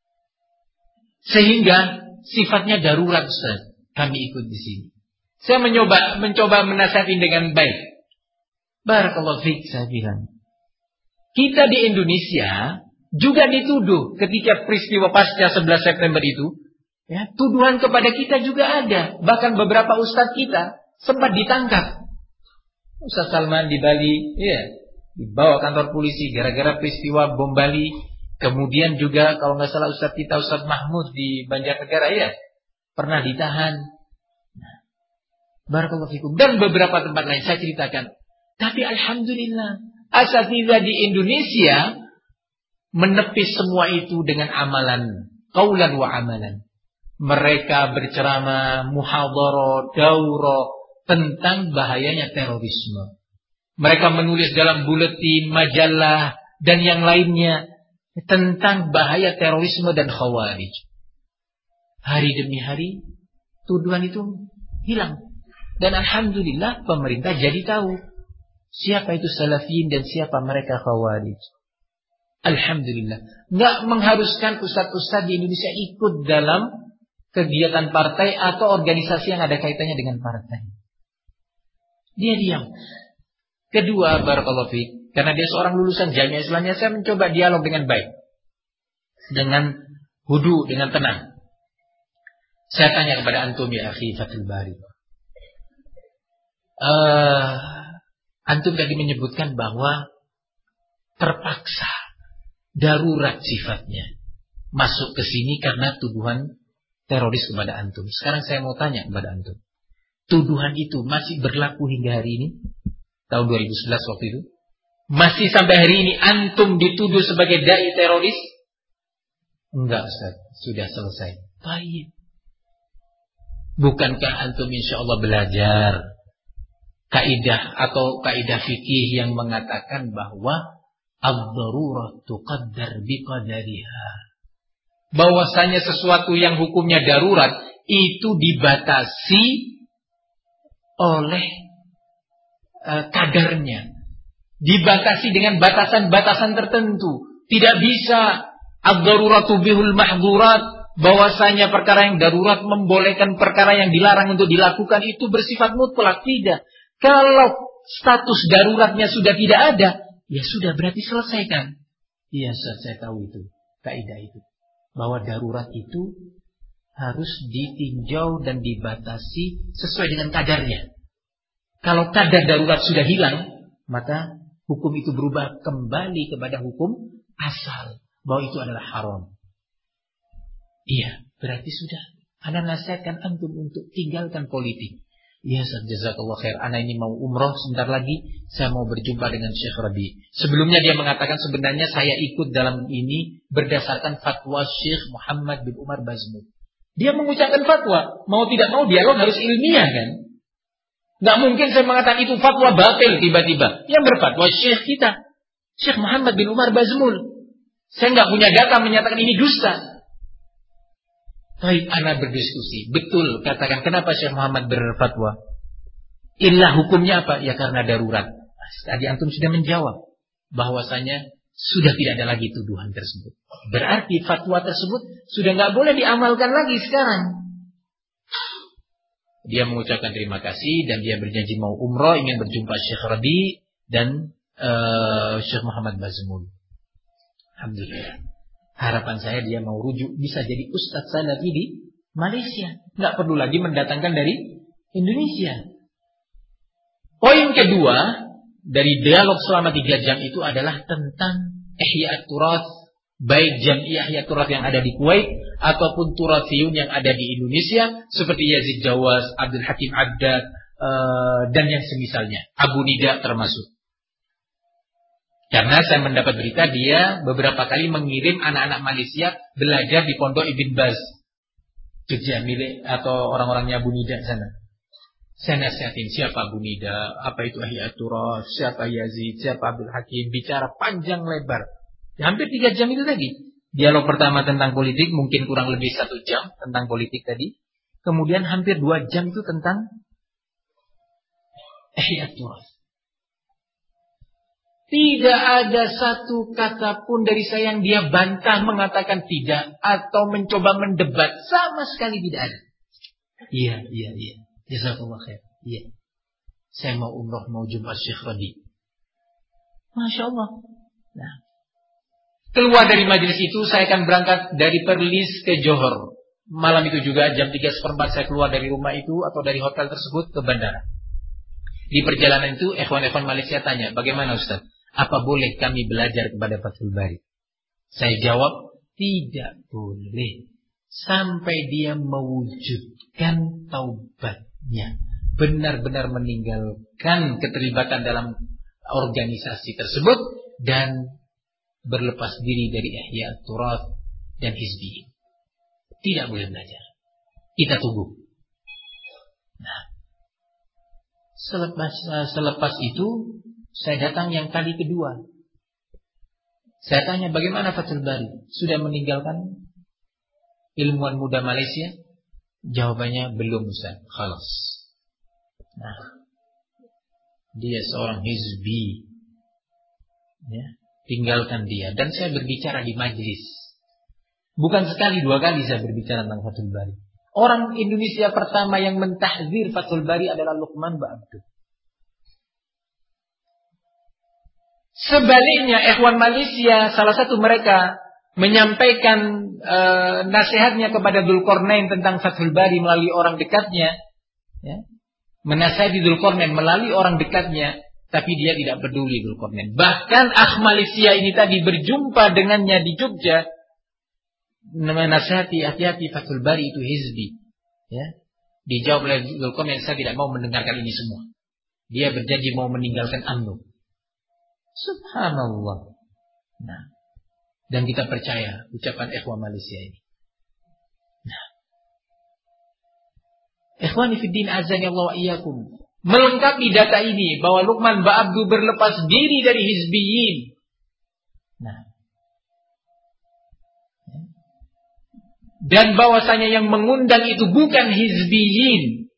Sehingga sifatnya darurat, Ustaz. Kami ikut di sini. Saya mencoba menasihati dengan baik. Barakallahu fiik, saya bilang. Kita di Indonesia juga dituduh ketika peristiwa pasca 11 September itu, ya, tuduhan kepada kita juga ada. Bahkan beberapa ustadz kita sempat ditangkap. Ustaz Salman di Bali, ya, dibawa kantor polisi gara-gara peristiwa bom Bali. Kemudian juga kalau nggak salah Ustaz kita, Ustaz Mahmud di Banjarnegara, ya, pernah ditahan. Nah, barakallahu fikum. Dan beberapa tempat lain saya ceritakan. Tapi alhamdulillah, asatidzah di Indonesia menepis semua itu dengan amalan, qaulan wa amalan. Mereka berceramah, muhadharah, daurah tentang bahayanya terorisme. Mereka menulis dalam buletin, majalah, dan yang lainnya tentang bahaya terorisme dan khawarij. Hari demi hari, tuduhan itu hilang. Dan alhamdulillah pemerintah jadi tahu siapa itu salafiyin dan siapa mereka khawarij. Alhamdulillah. Nggak mengharuskan ustadz-ustadz di Indonesia ikut dalam kegiatan partai atau organisasi yang ada kaitannya dengan partai. Dia diam. Kedua, barakallahu fiik, karena dia seorang lulusan Jamiah Islamiyah, saya mencoba dialog dengan baik, dengan hudu, dengan tenang. Saya tanya kepada antum ya akhi Fathul Bari. Antum tadi menyebutkan bahwa terpaksa, darurat sifatnya masuk ke sini karena tuduhan teroris kepada antum. Sekarang saya mau tanya kepada antum. Tuduhan itu masih berlaku hingga hari ini? Tahun 2011 waktu itu? Masih sampai hari ini antum dituduh sebagai dai teroris? Enggak, Ustaz. Sudah selesai. Baik. Bukankah antum insya Allah belajar kaidah atau kaidah fikih yang mengatakan bahwa ad-darurah tuqaddar biqadariha, bahwasanya sesuatu yang hukumnya darurat itu dibatasi oleh kadarnya, dibatasi dengan batasan-batasan tertentu. Tidak bisa ad-daruratu bihul mahdzurat, bahwasanya perkara yang darurat membolehkan perkara yang dilarang untuk dilakukan, itu bersifat mutlak. Tidak. Kalau status daruratnya sudah tidak ada, ya sudah, berarti selesaikan. Iya, saya tahu itu, kaidah itu, bahwa darurat itu harus ditinjau dan dibatasi sesuai dengan kadarnya. Kalau kadar darurat sudah hilang, maka hukum itu berubah kembali kepada hukum asal, bahwa itu adalah haram. Iya, berarti sudah. Ana nasihatkan antum untuk tinggalkan politik. Iya, jazakallah khair. Ana ini mau umroh sebentar lagi, saya mau berjumpa dengan Syekh Rabi. Sebelumnya dia mengatakan sebenarnya saya ikut dalam ini berdasarkan fatwa Syekh Muhammad bin Umar Bazmul. Dia mengucapkan fatwa, mau tidak mau dialog harus ilmiah kan? Nggak mungkin saya mengatakan itu fatwa batil tiba-tiba. Yang berfatwa Syekh kita, Syekh Muhammad bin Umar Bazmul. Saya nggak punya data menyatakan ini dusta. Baik, ana berdiskusi. Betul, katakan kenapa Syekh Muhammad berfatwa? Illah hukumnya apa? Ya karena darurat. Tadi antum sudah menjawab bahwasanya sudah tidak ada lagi tuduhan tersebut. Berarti fatwa tersebut sudah nggak boleh diamalkan lagi sekarang. Dia mengucapkan terima kasih dan dia berjanji mau umroh, ingin berjumpa Syekh Rabi dan Syekh Muhammad Bazmul. Alhamdulillah. Harapan saya dia mau rujuk, bisa jadi Ustadz Salafi di Malaysia. Nggak perlu lagi mendatangkan dari Indonesia. Poin kedua dari dialog selama 3 jam itu adalah tentang Ihya Turath, baik Jamiah Ihya Turath yang ada di Kuwait ataupun Turathiyun yang ada di Indonesia, seperti Yazid Jawaz, Abdul Hakim Addad, dan yang semisalnya, Abu Nida termasuk. Karena saya mendapat berita dia beberapa kali mengirim anak-anak Malaysia belajar di pondok Ibn Baz, Jogja milik atau orang-orangnya Abu Nida sana. Saya nasihatin siapa Abu Nida, apa itu Ihya Turath, siapa Yazid, siapa Abdul Hakim, bicara panjang lebar. Hampir 3 jam itu tadi. Dialog pertama tentang politik, mungkin kurang lebih 1 jam tentang politik tadi. Kemudian hampir 2 jam itu tentang Ihya Turath. Tidak ada satu kata pun dari saya yang dia bantah, mengatakan tidak, atau mencoba mendebat. Sama sekali tidak ada. Iya. Jazakallah khair. Iya. Saya mau umroh, mau jumpa Syekh Rabi. Masya Allah. Nah, keluar dari majelis itu, saya akan berangkat dari Perlis ke Johor. Malam itu juga jam 3:15 saya keluar dari rumah itu atau dari hotel tersebut ke bandara. Di perjalanan itu, ikhwan-ikhwan Malaysia tanya, bagaimana Ustaz? Apa boleh kami belajar kepada Fathul Bari? Saya jawab, tidak boleh. Sampai dia mewujudkan taubatnya, benar-benar meninggalkan keterlibatan dalam organisasi tersebut dan berlepas diri dari Ihya Turath dan Hizbi. Tidak boleh belajar. Kita tunggu. Nah, selepas itu saya datang yang kali kedua. Saya tanya, bagaimana Fathul Bari? Sudah meninggalkan ilmuwan muda Malaysia? Jawabannya, belum Ustaz. Khalas. Nah, dia seorang hizbi. Ya, tinggalkan dia. Dan saya berbicara di majlis. Bukan sekali, 2 kali saya berbicara tentang Fathul Bari. Orang Indonesia pertama yang mentahzir Fathul Bari adalah Luqman Ba'abdu. Sebaliknya, ikhwan Malaysia, salah satu mereka menyampaikan nasihatnya kepada Dzulqarnain tentang Fathul Bari melalui orang dekatnya. Ya. Menasihati Dzulqarnain melalui orang dekatnya, tapi dia tidak peduli Dzulqarnain. Bahkan Malaysia ini tadi berjumpa dengannya di Jogja, menasihati, hati-hati Fathul Bari itu hizbi. Ya. Dijawab oleh Dzulqarnain, saya tidak mau mendengarkan ini semua. Dia berjanji mau meninggalkan UMNO. Subhanallah. Nah, dan kita percaya ucapan ikhwan Malaysia ini. Nah, ikhwani fiddin azani Allah wa iyyakum, melengkapi data ini bahwa Luqman Ba'abdu berlepas diri dari hizbiyin. Nah, dan bahwasanya yang mengundang itu bukan hizbiyin.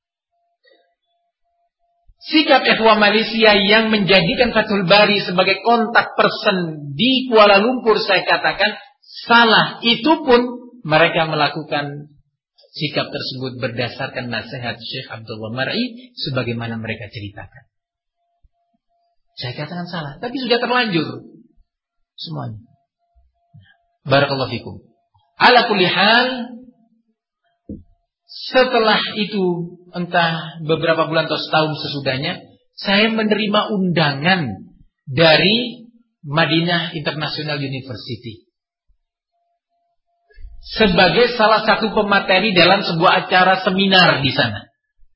Sikap ikhwan Malaysia yang menjadikan Fathul Bari sebagai kontak person di Kuala Lumpur, saya katakan salah. Itu pun mereka melakukan sikap tersebut berdasarkan nasihat Syekh Abdullah Mar'i sebagaimana mereka ceritakan. Saya katakan salah, tapi sudah terlanjur semuanya. Barakallahu fikum. Ala kulli hal, setelah itu, entah beberapa bulan atau setahun sesudahnya, saya menerima undangan dari Madinah International University sebagai salah satu pemateri dalam sebuah acara seminar di sana.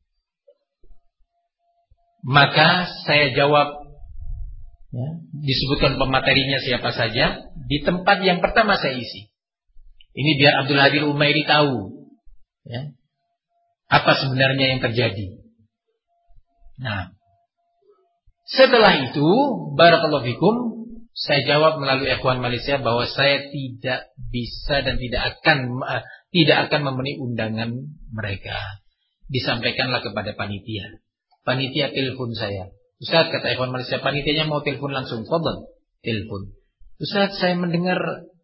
Maka saya jawab, ya, disebutkan pematerinya siapa saja, di tempat yang pertama saya isi. Ini biar Abdul Hadir Umairi tahu, ya, apa sebenarnya yang terjadi. Nah, setelah itu, barakallahu fikum, saya jawab melalui ikhwan Malaysia bahwa saya tidak bisa dan tidak akan memenuhi undangan mereka. Disampaikanlah kepada panitia. Panitia telepon saya. Ustaz, kata ikhwan Malaysia, panitianya mau telepon langsung. Fadhal, telepon. Ustaz, saya mendengar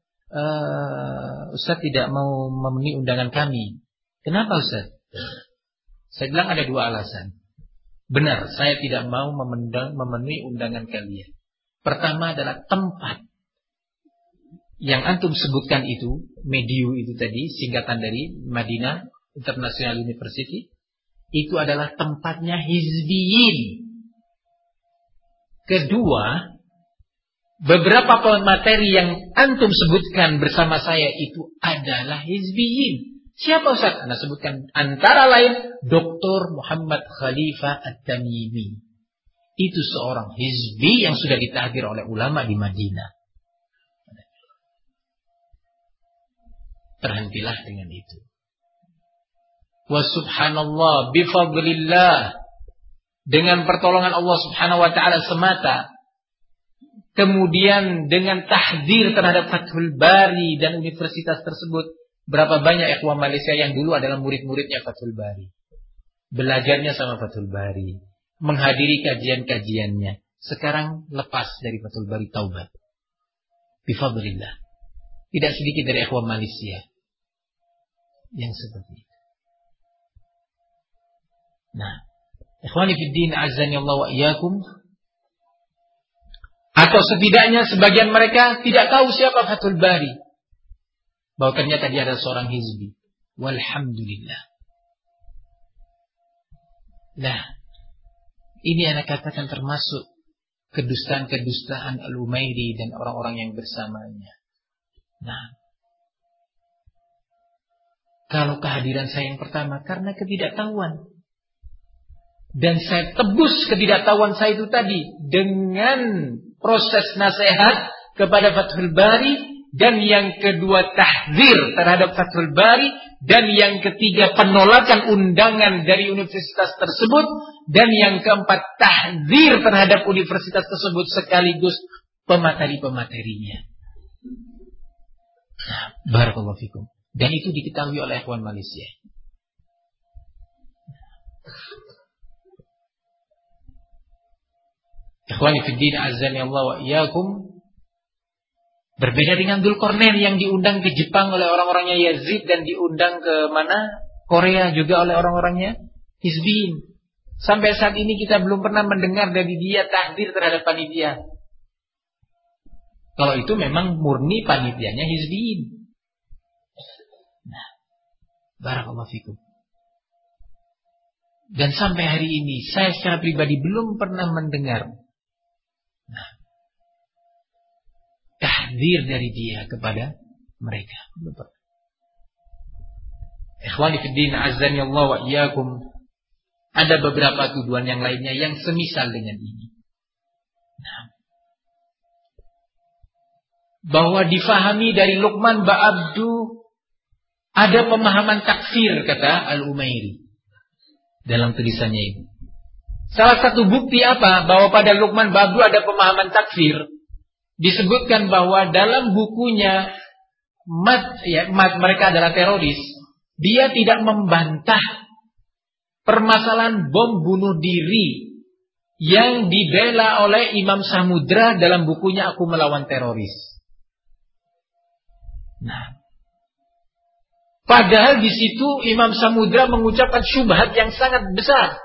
Ustaz tidak mau memenuhi undangan kami. Kenapa Ustaz? Saya bilang ada 2 alasan. Benar, saya tidak mau memenuhi undangan kalian. Pertama adalah tempat yang antum sebutkan itu, Mediu itu tadi, singkatan dari Madinah International University, itu adalah tempatnya hizbiyin. Kedua, beberapa materi yang antum sebutkan bersama saya itu adalah hizbiyin. Siapa Ustaz? Anda sebutkan antara lain Dr. Muhammad Khalifah At-Tamimi. Itu seorang hizbi yang sudah ditahdir oleh ulama di Madinah. Terhentilah dengan itu. Wa subhanallah bifadlillah, dengan pertolongan Allah Subhanahu wa taala semata, kemudian dengan tahdzir terhadap Fathul Bari dan universitas tersebut, berapa banyak ikhwan Malaysia yang dulu adalah murid-muridnya Fathul Bari, belajarnya sama Fathul Bari, menghadiri kajian-kajiannya, sekarang lepas dari Fathul Bari, taubat. Bifadlillah. Tidak sedikit dari ikhwan Malaysia yang seperti itu. Nah, ikhwani fiddin azani Allah wa iyyakum, atau setidaknya sebagian mereka tidak tahu siapa Fathul Bari, bahwa ternyata dia adalah seorang hizbi. Walhamdulillah. Nah, ini anak katakan termasuk kedustaan-kedustaan Al-Umairi dan orang-orang yang bersamanya. Nah, kalau kehadiran saya yang pertama karena ketidaktahuan, dan saya tebus ketidaktahuan saya itu tadi dengan proses nasihat kepada Fathul Bari, dan yang kedua tahdzir terhadap Fathul Bari, dan yang ketiga penolakan undangan dari universitas tersebut, dan yang keempat tahdzir terhadap universitas tersebut sekaligus pemateri-pematerinya. Nah, barakallahu fikum. Dan itu diketahui oleh ikhwan Malaysia. Ikhwani fi din azani Allah wa iyyakum. Berbeda dengan Dzulqarnain yang diundang ke Jepang oleh orang-orangnya Yazid dan diundang ke mana? Korea juga oleh orang-orangnya Hizbiyin. Sampai saat ini kita belum pernah mendengar dari dia tahdzir terhadap panitia. Kalau itu memang murni panitianya Hizbiyin. Nah, barakallahu fikum. Dan sampai hari ini saya secara pribadi belum pernah mendengar tahdzir dari dia kepada mereka. Ikhwani fi din azani Allah wa iyyakum. Ada beberapa tuduhan yang lainnya yang semisal dengan ini. Nah, bahwa difahami dari Luqman Ba'abdu ada pemahaman takfir, kata Al-Umairi dalam tulisannya ini. Salah satu bukti apa bahwa pada Luqman Ba'abdu ada pemahaman takfir? Disebutkan bahwa dalam bukunya Mat mereka adalah teroris. Dia tidak membantah permasalahan bom bunuh diri yang dibela oleh Imam Samudra dalam bukunya Aku Melawan Teroris. Nah, padahal di situ Imam Samudra mengucapkan syubhat yang sangat besar,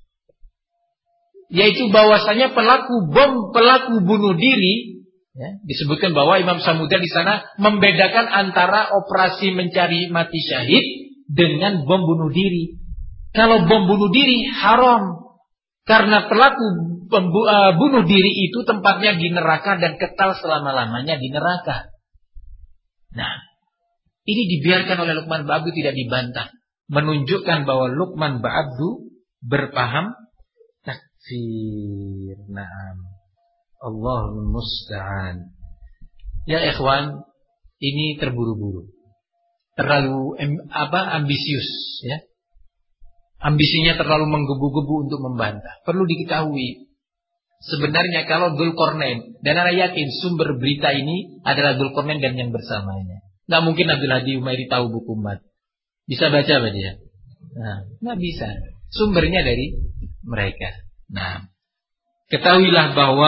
yaitu bahwasanya pelaku bunuh diri, ya, disebutkan bahwa Imam Samudra di sana membedakan antara operasi mencari mati syahid dengan bom bunuh diri. Kalau bom bunuh diri haram, karena pelaku bunuh diri itu tempatnya di neraka dan kekal selama-lamanya di neraka. Nah, ini dibiarkan oleh Luqman Ba'abdu, tidak dibantah, menunjukkan bahwa Luqman Ba'abdu berpaham takfir. Naam. Allahul musta'an. Ya ikhwan, ini terburu-buru, terlalu ambisius, ya. Ambisinya terlalu menggebu-gebu untuk membantah. Perlu diketahui, sebenarnya kalau Dzulqarnain, dan saya yakin sumber berita ini adalah Dzulqarnain dan yang bersamanya. Nggak mungkin Abdul Hadi Umairi tahu buku Mat. Bisa baca apa dia? Nah, nggak bisa. Sumbernya dari mereka. Nah, ketahuilah bahwa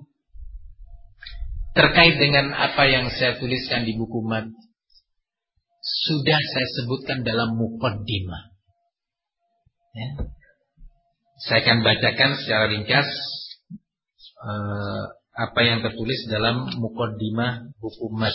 terkait dengan apa yang saya tuliskan di buku Mat, sudah saya sebutkan dalam muqaddimah. Ya. Saya akan bacakan secara ringkas apa yang tertulis dalam muqaddimah buku Mat.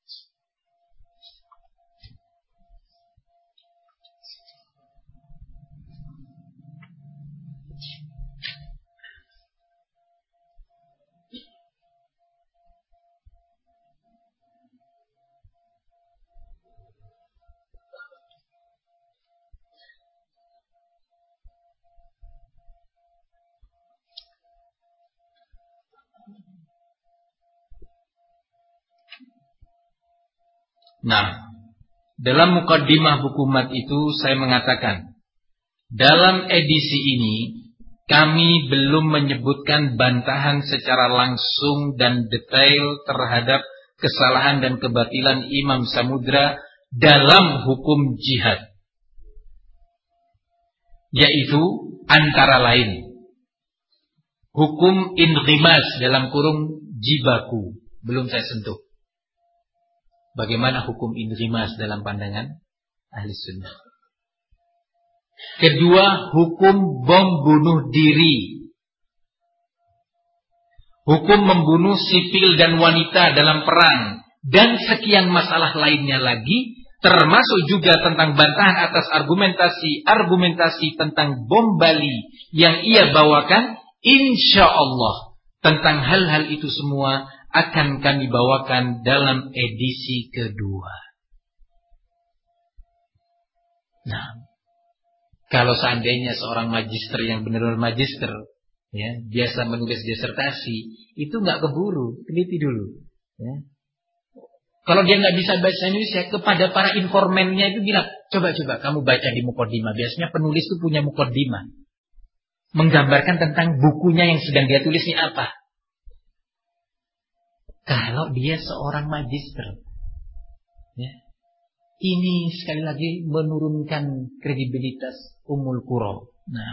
Nah, dalam muqaddimah buku Mat itu saya mengatakan, dalam edisi ini kami belum menyebutkan bantahan secara langsung dan detail terhadap kesalahan dan kebatilan Imam Samudra dalam hukum jihad, yaitu antara lain hukum inghimas dalam kurung jibaku, belum saya sentuh. Bagaimana hukum inghimas dalam pandangan ahli sunnah. Kedua, hukum bom bunuh diri. Hukum membunuh sipil dan wanita dalam perang. Dan sekian masalah lainnya lagi. Termasuk juga tentang bantahan atas argumentasi tentang bom Bali yang ia bawakan. Insya Allah tentang hal-hal itu semua akan kami bawakan dalam edisi kedua. Nah, kalau seandainya seorang magister yang benar-benar magister, ya, biasa menulis disertasi, itu nggak keburu, teliti dulu. Ya. Kalau dia nggak bisa bahasa Indonesia, kepada para informannya itu bilang, coba kamu baca di mukaddimah. Biasanya penulis itu punya mukaddimah, menggambarkan tentang bukunya yang sedang dia tulis ini apa. Kalau dia seorang magister, ya, ini sekali lagi menurunkan kredibilitas Ummul Qura.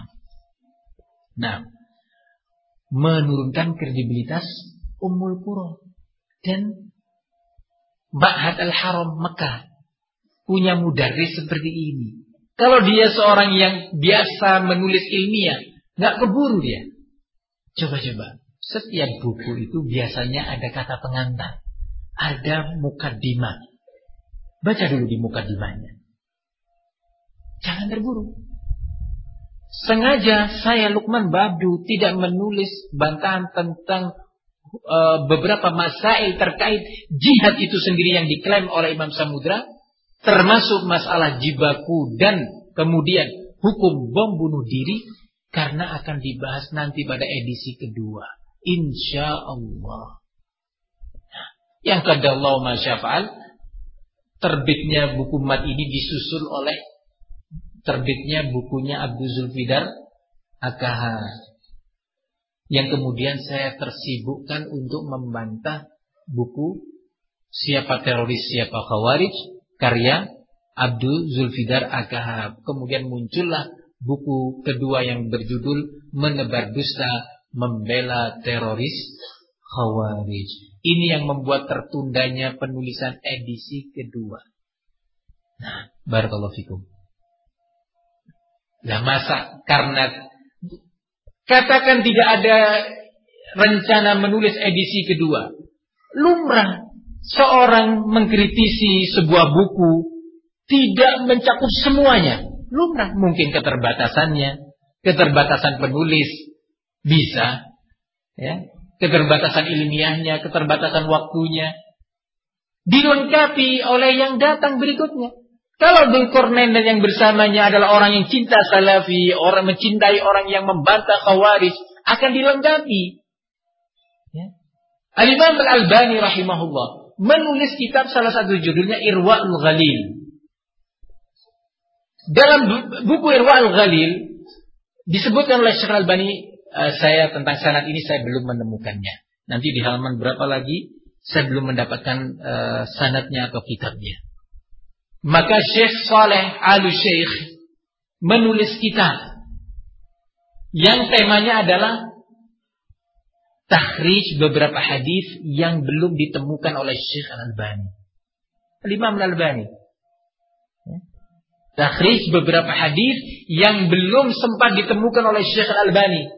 Nah, menurunkan kredibilitas Ummul Qura. Dan Ma'had Al-Haram Mekah punya mudarris seperti ini. Kalau dia seorang yang biasa menulis ilmiah, nggak keburu dia. Coba. Setiap buku itu biasanya ada kata pengantar, ada mukaddimah. Baca dulu di mukaddimahnya. Jangan terburu. Sengaja saya Lukman Babdu tidak menulis bantahan tentang beberapa masail terkait jihad itu sendiri yang diklaim oleh Imam Samudra, termasuk masalah jibaku dan kemudian hukum bom bunuh diri, karena akan dibahas nanti pada edisi kedua, insya Allah. Yang qadallahu ma syafa'al, terbitnya buku mat ini disusul oleh terbitnya bukunya Abdul Zulfidar AKH, yang kemudian saya tersibukkan untuk membantah buku Siapa Teroris Siapa Khawarij karya Abdul Zulfidar AKH. Kemudian muncullah buku kedua yang berjudul Menebar Dusta Membela Teroris Khawarij. Ini yang membuat tertundanya penulisan edisi kedua. Nah, barakallahu fikum. Lah masa karena katakan tidak ada rencana menulis edisi kedua, lumrah seorang mengkritisi sebuah buku tidak mencakup semuanya. Lumrah, mungkin keterbatasan penulis bisa, ya, keterbatasan ilmiahnya, keterbatasan waktunya, dilengkapi oleh yang datang berikutnya. Kalau Dzulqarnain dan yang bersamanya adalah orang yang cinta salafi, orang mencintai orang yang membantah khawarij, akan dilengkapi. Ya. Al-Imam Al-Albani rahimahullah menulis kitab, salah satu judulnya Irwa'ul Ghalil. Dalam buku Irwa'ul Ghalil disebutkan oleh Syekh Al-Albani, saya tentang sanad ini saya belum menemukannya. Nanti di halaman berapa lagi saya belum mendapatkan sanadnya atau kitabnya. Maka Syekh Saleh Al-Syekh menulis kitab yang temanya adalah takhrij beberapa hadis yang belum ditemukan oleh Syekh Al-Albani. Imam Al-Albani. Takhrij beberapa hadis yang belum sempat ditemukan oleh Syekh Al-Albani.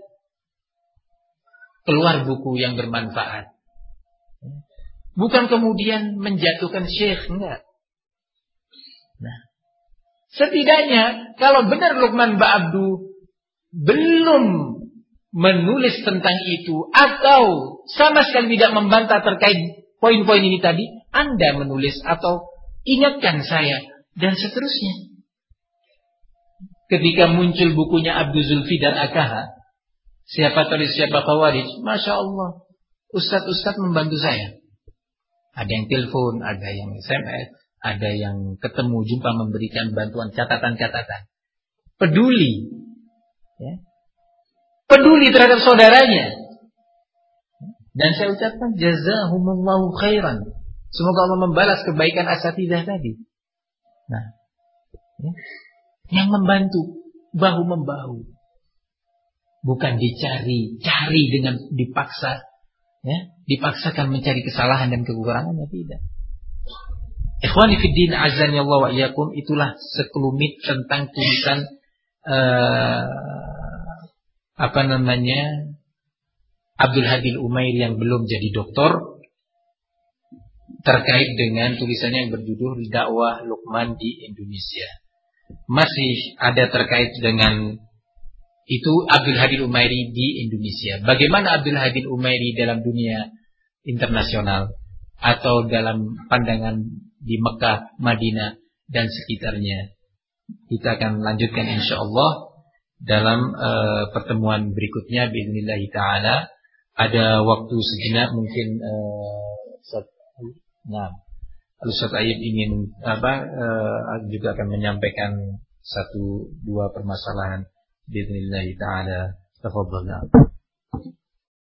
Keluar buku yang bermanfaat. Bukan kemudian menjatuhkan Syekh, enggak. Nah, setidaknya kalau benar Lukman Ba'abdu belum menulis tentang itu atau sama sekali tidak membantah terkait poin-poin ini tadi, Anda menulis atau ingatkan saya dan seterusnya. Ketika muncul bukunya Abdul Zulfidar AKH, Siapa Teroris Siapa Khawarij, Masya Allah, ustadz-ustadz membantu saya. Ada yang telepon, ada yang SMS, ada yang ketemu, jumpa, memberikan bantuan catatan-catatan. Peduli. Ya. Peduli terhadap saudaranya. Dan saya ucapkan jazahumullahu khairan. Semoga Allah membalas kebaikan asatidzah tadi. Nah, ya. Yang membantu, bahu-membahu. Bukan cari dengan dipaksa. Ya. Dipaksakan mencari kesalahan dan kekurangannya, tidak. Ikhwani fiddin azani Allah wa iyyakum, itulah sekelumit tentang tulisan Abdul Hadi Al-Umairi yang belum jadi doktor, terkait dengan tulisannya yang berjudul Dakwah Lukman di Indonesia. Masih ada terkait dengan itu Abdul Hadi Al-Umairi di Indonesia. Bagaimana Abdul Hadi Al-Umairi dalam dunia internasional atau dalam pandangan di Mekah, Madinah dan sekitarnya. Kita akan lanjutkan insyaallah dalam pertemuan berikutnya biiznillah taala. Ada waktu sejenak mungkin Ustaz Ayyub ingin juga akan menyampaikan 1-2 permasalahan. Bismillah taala. Tafadhal.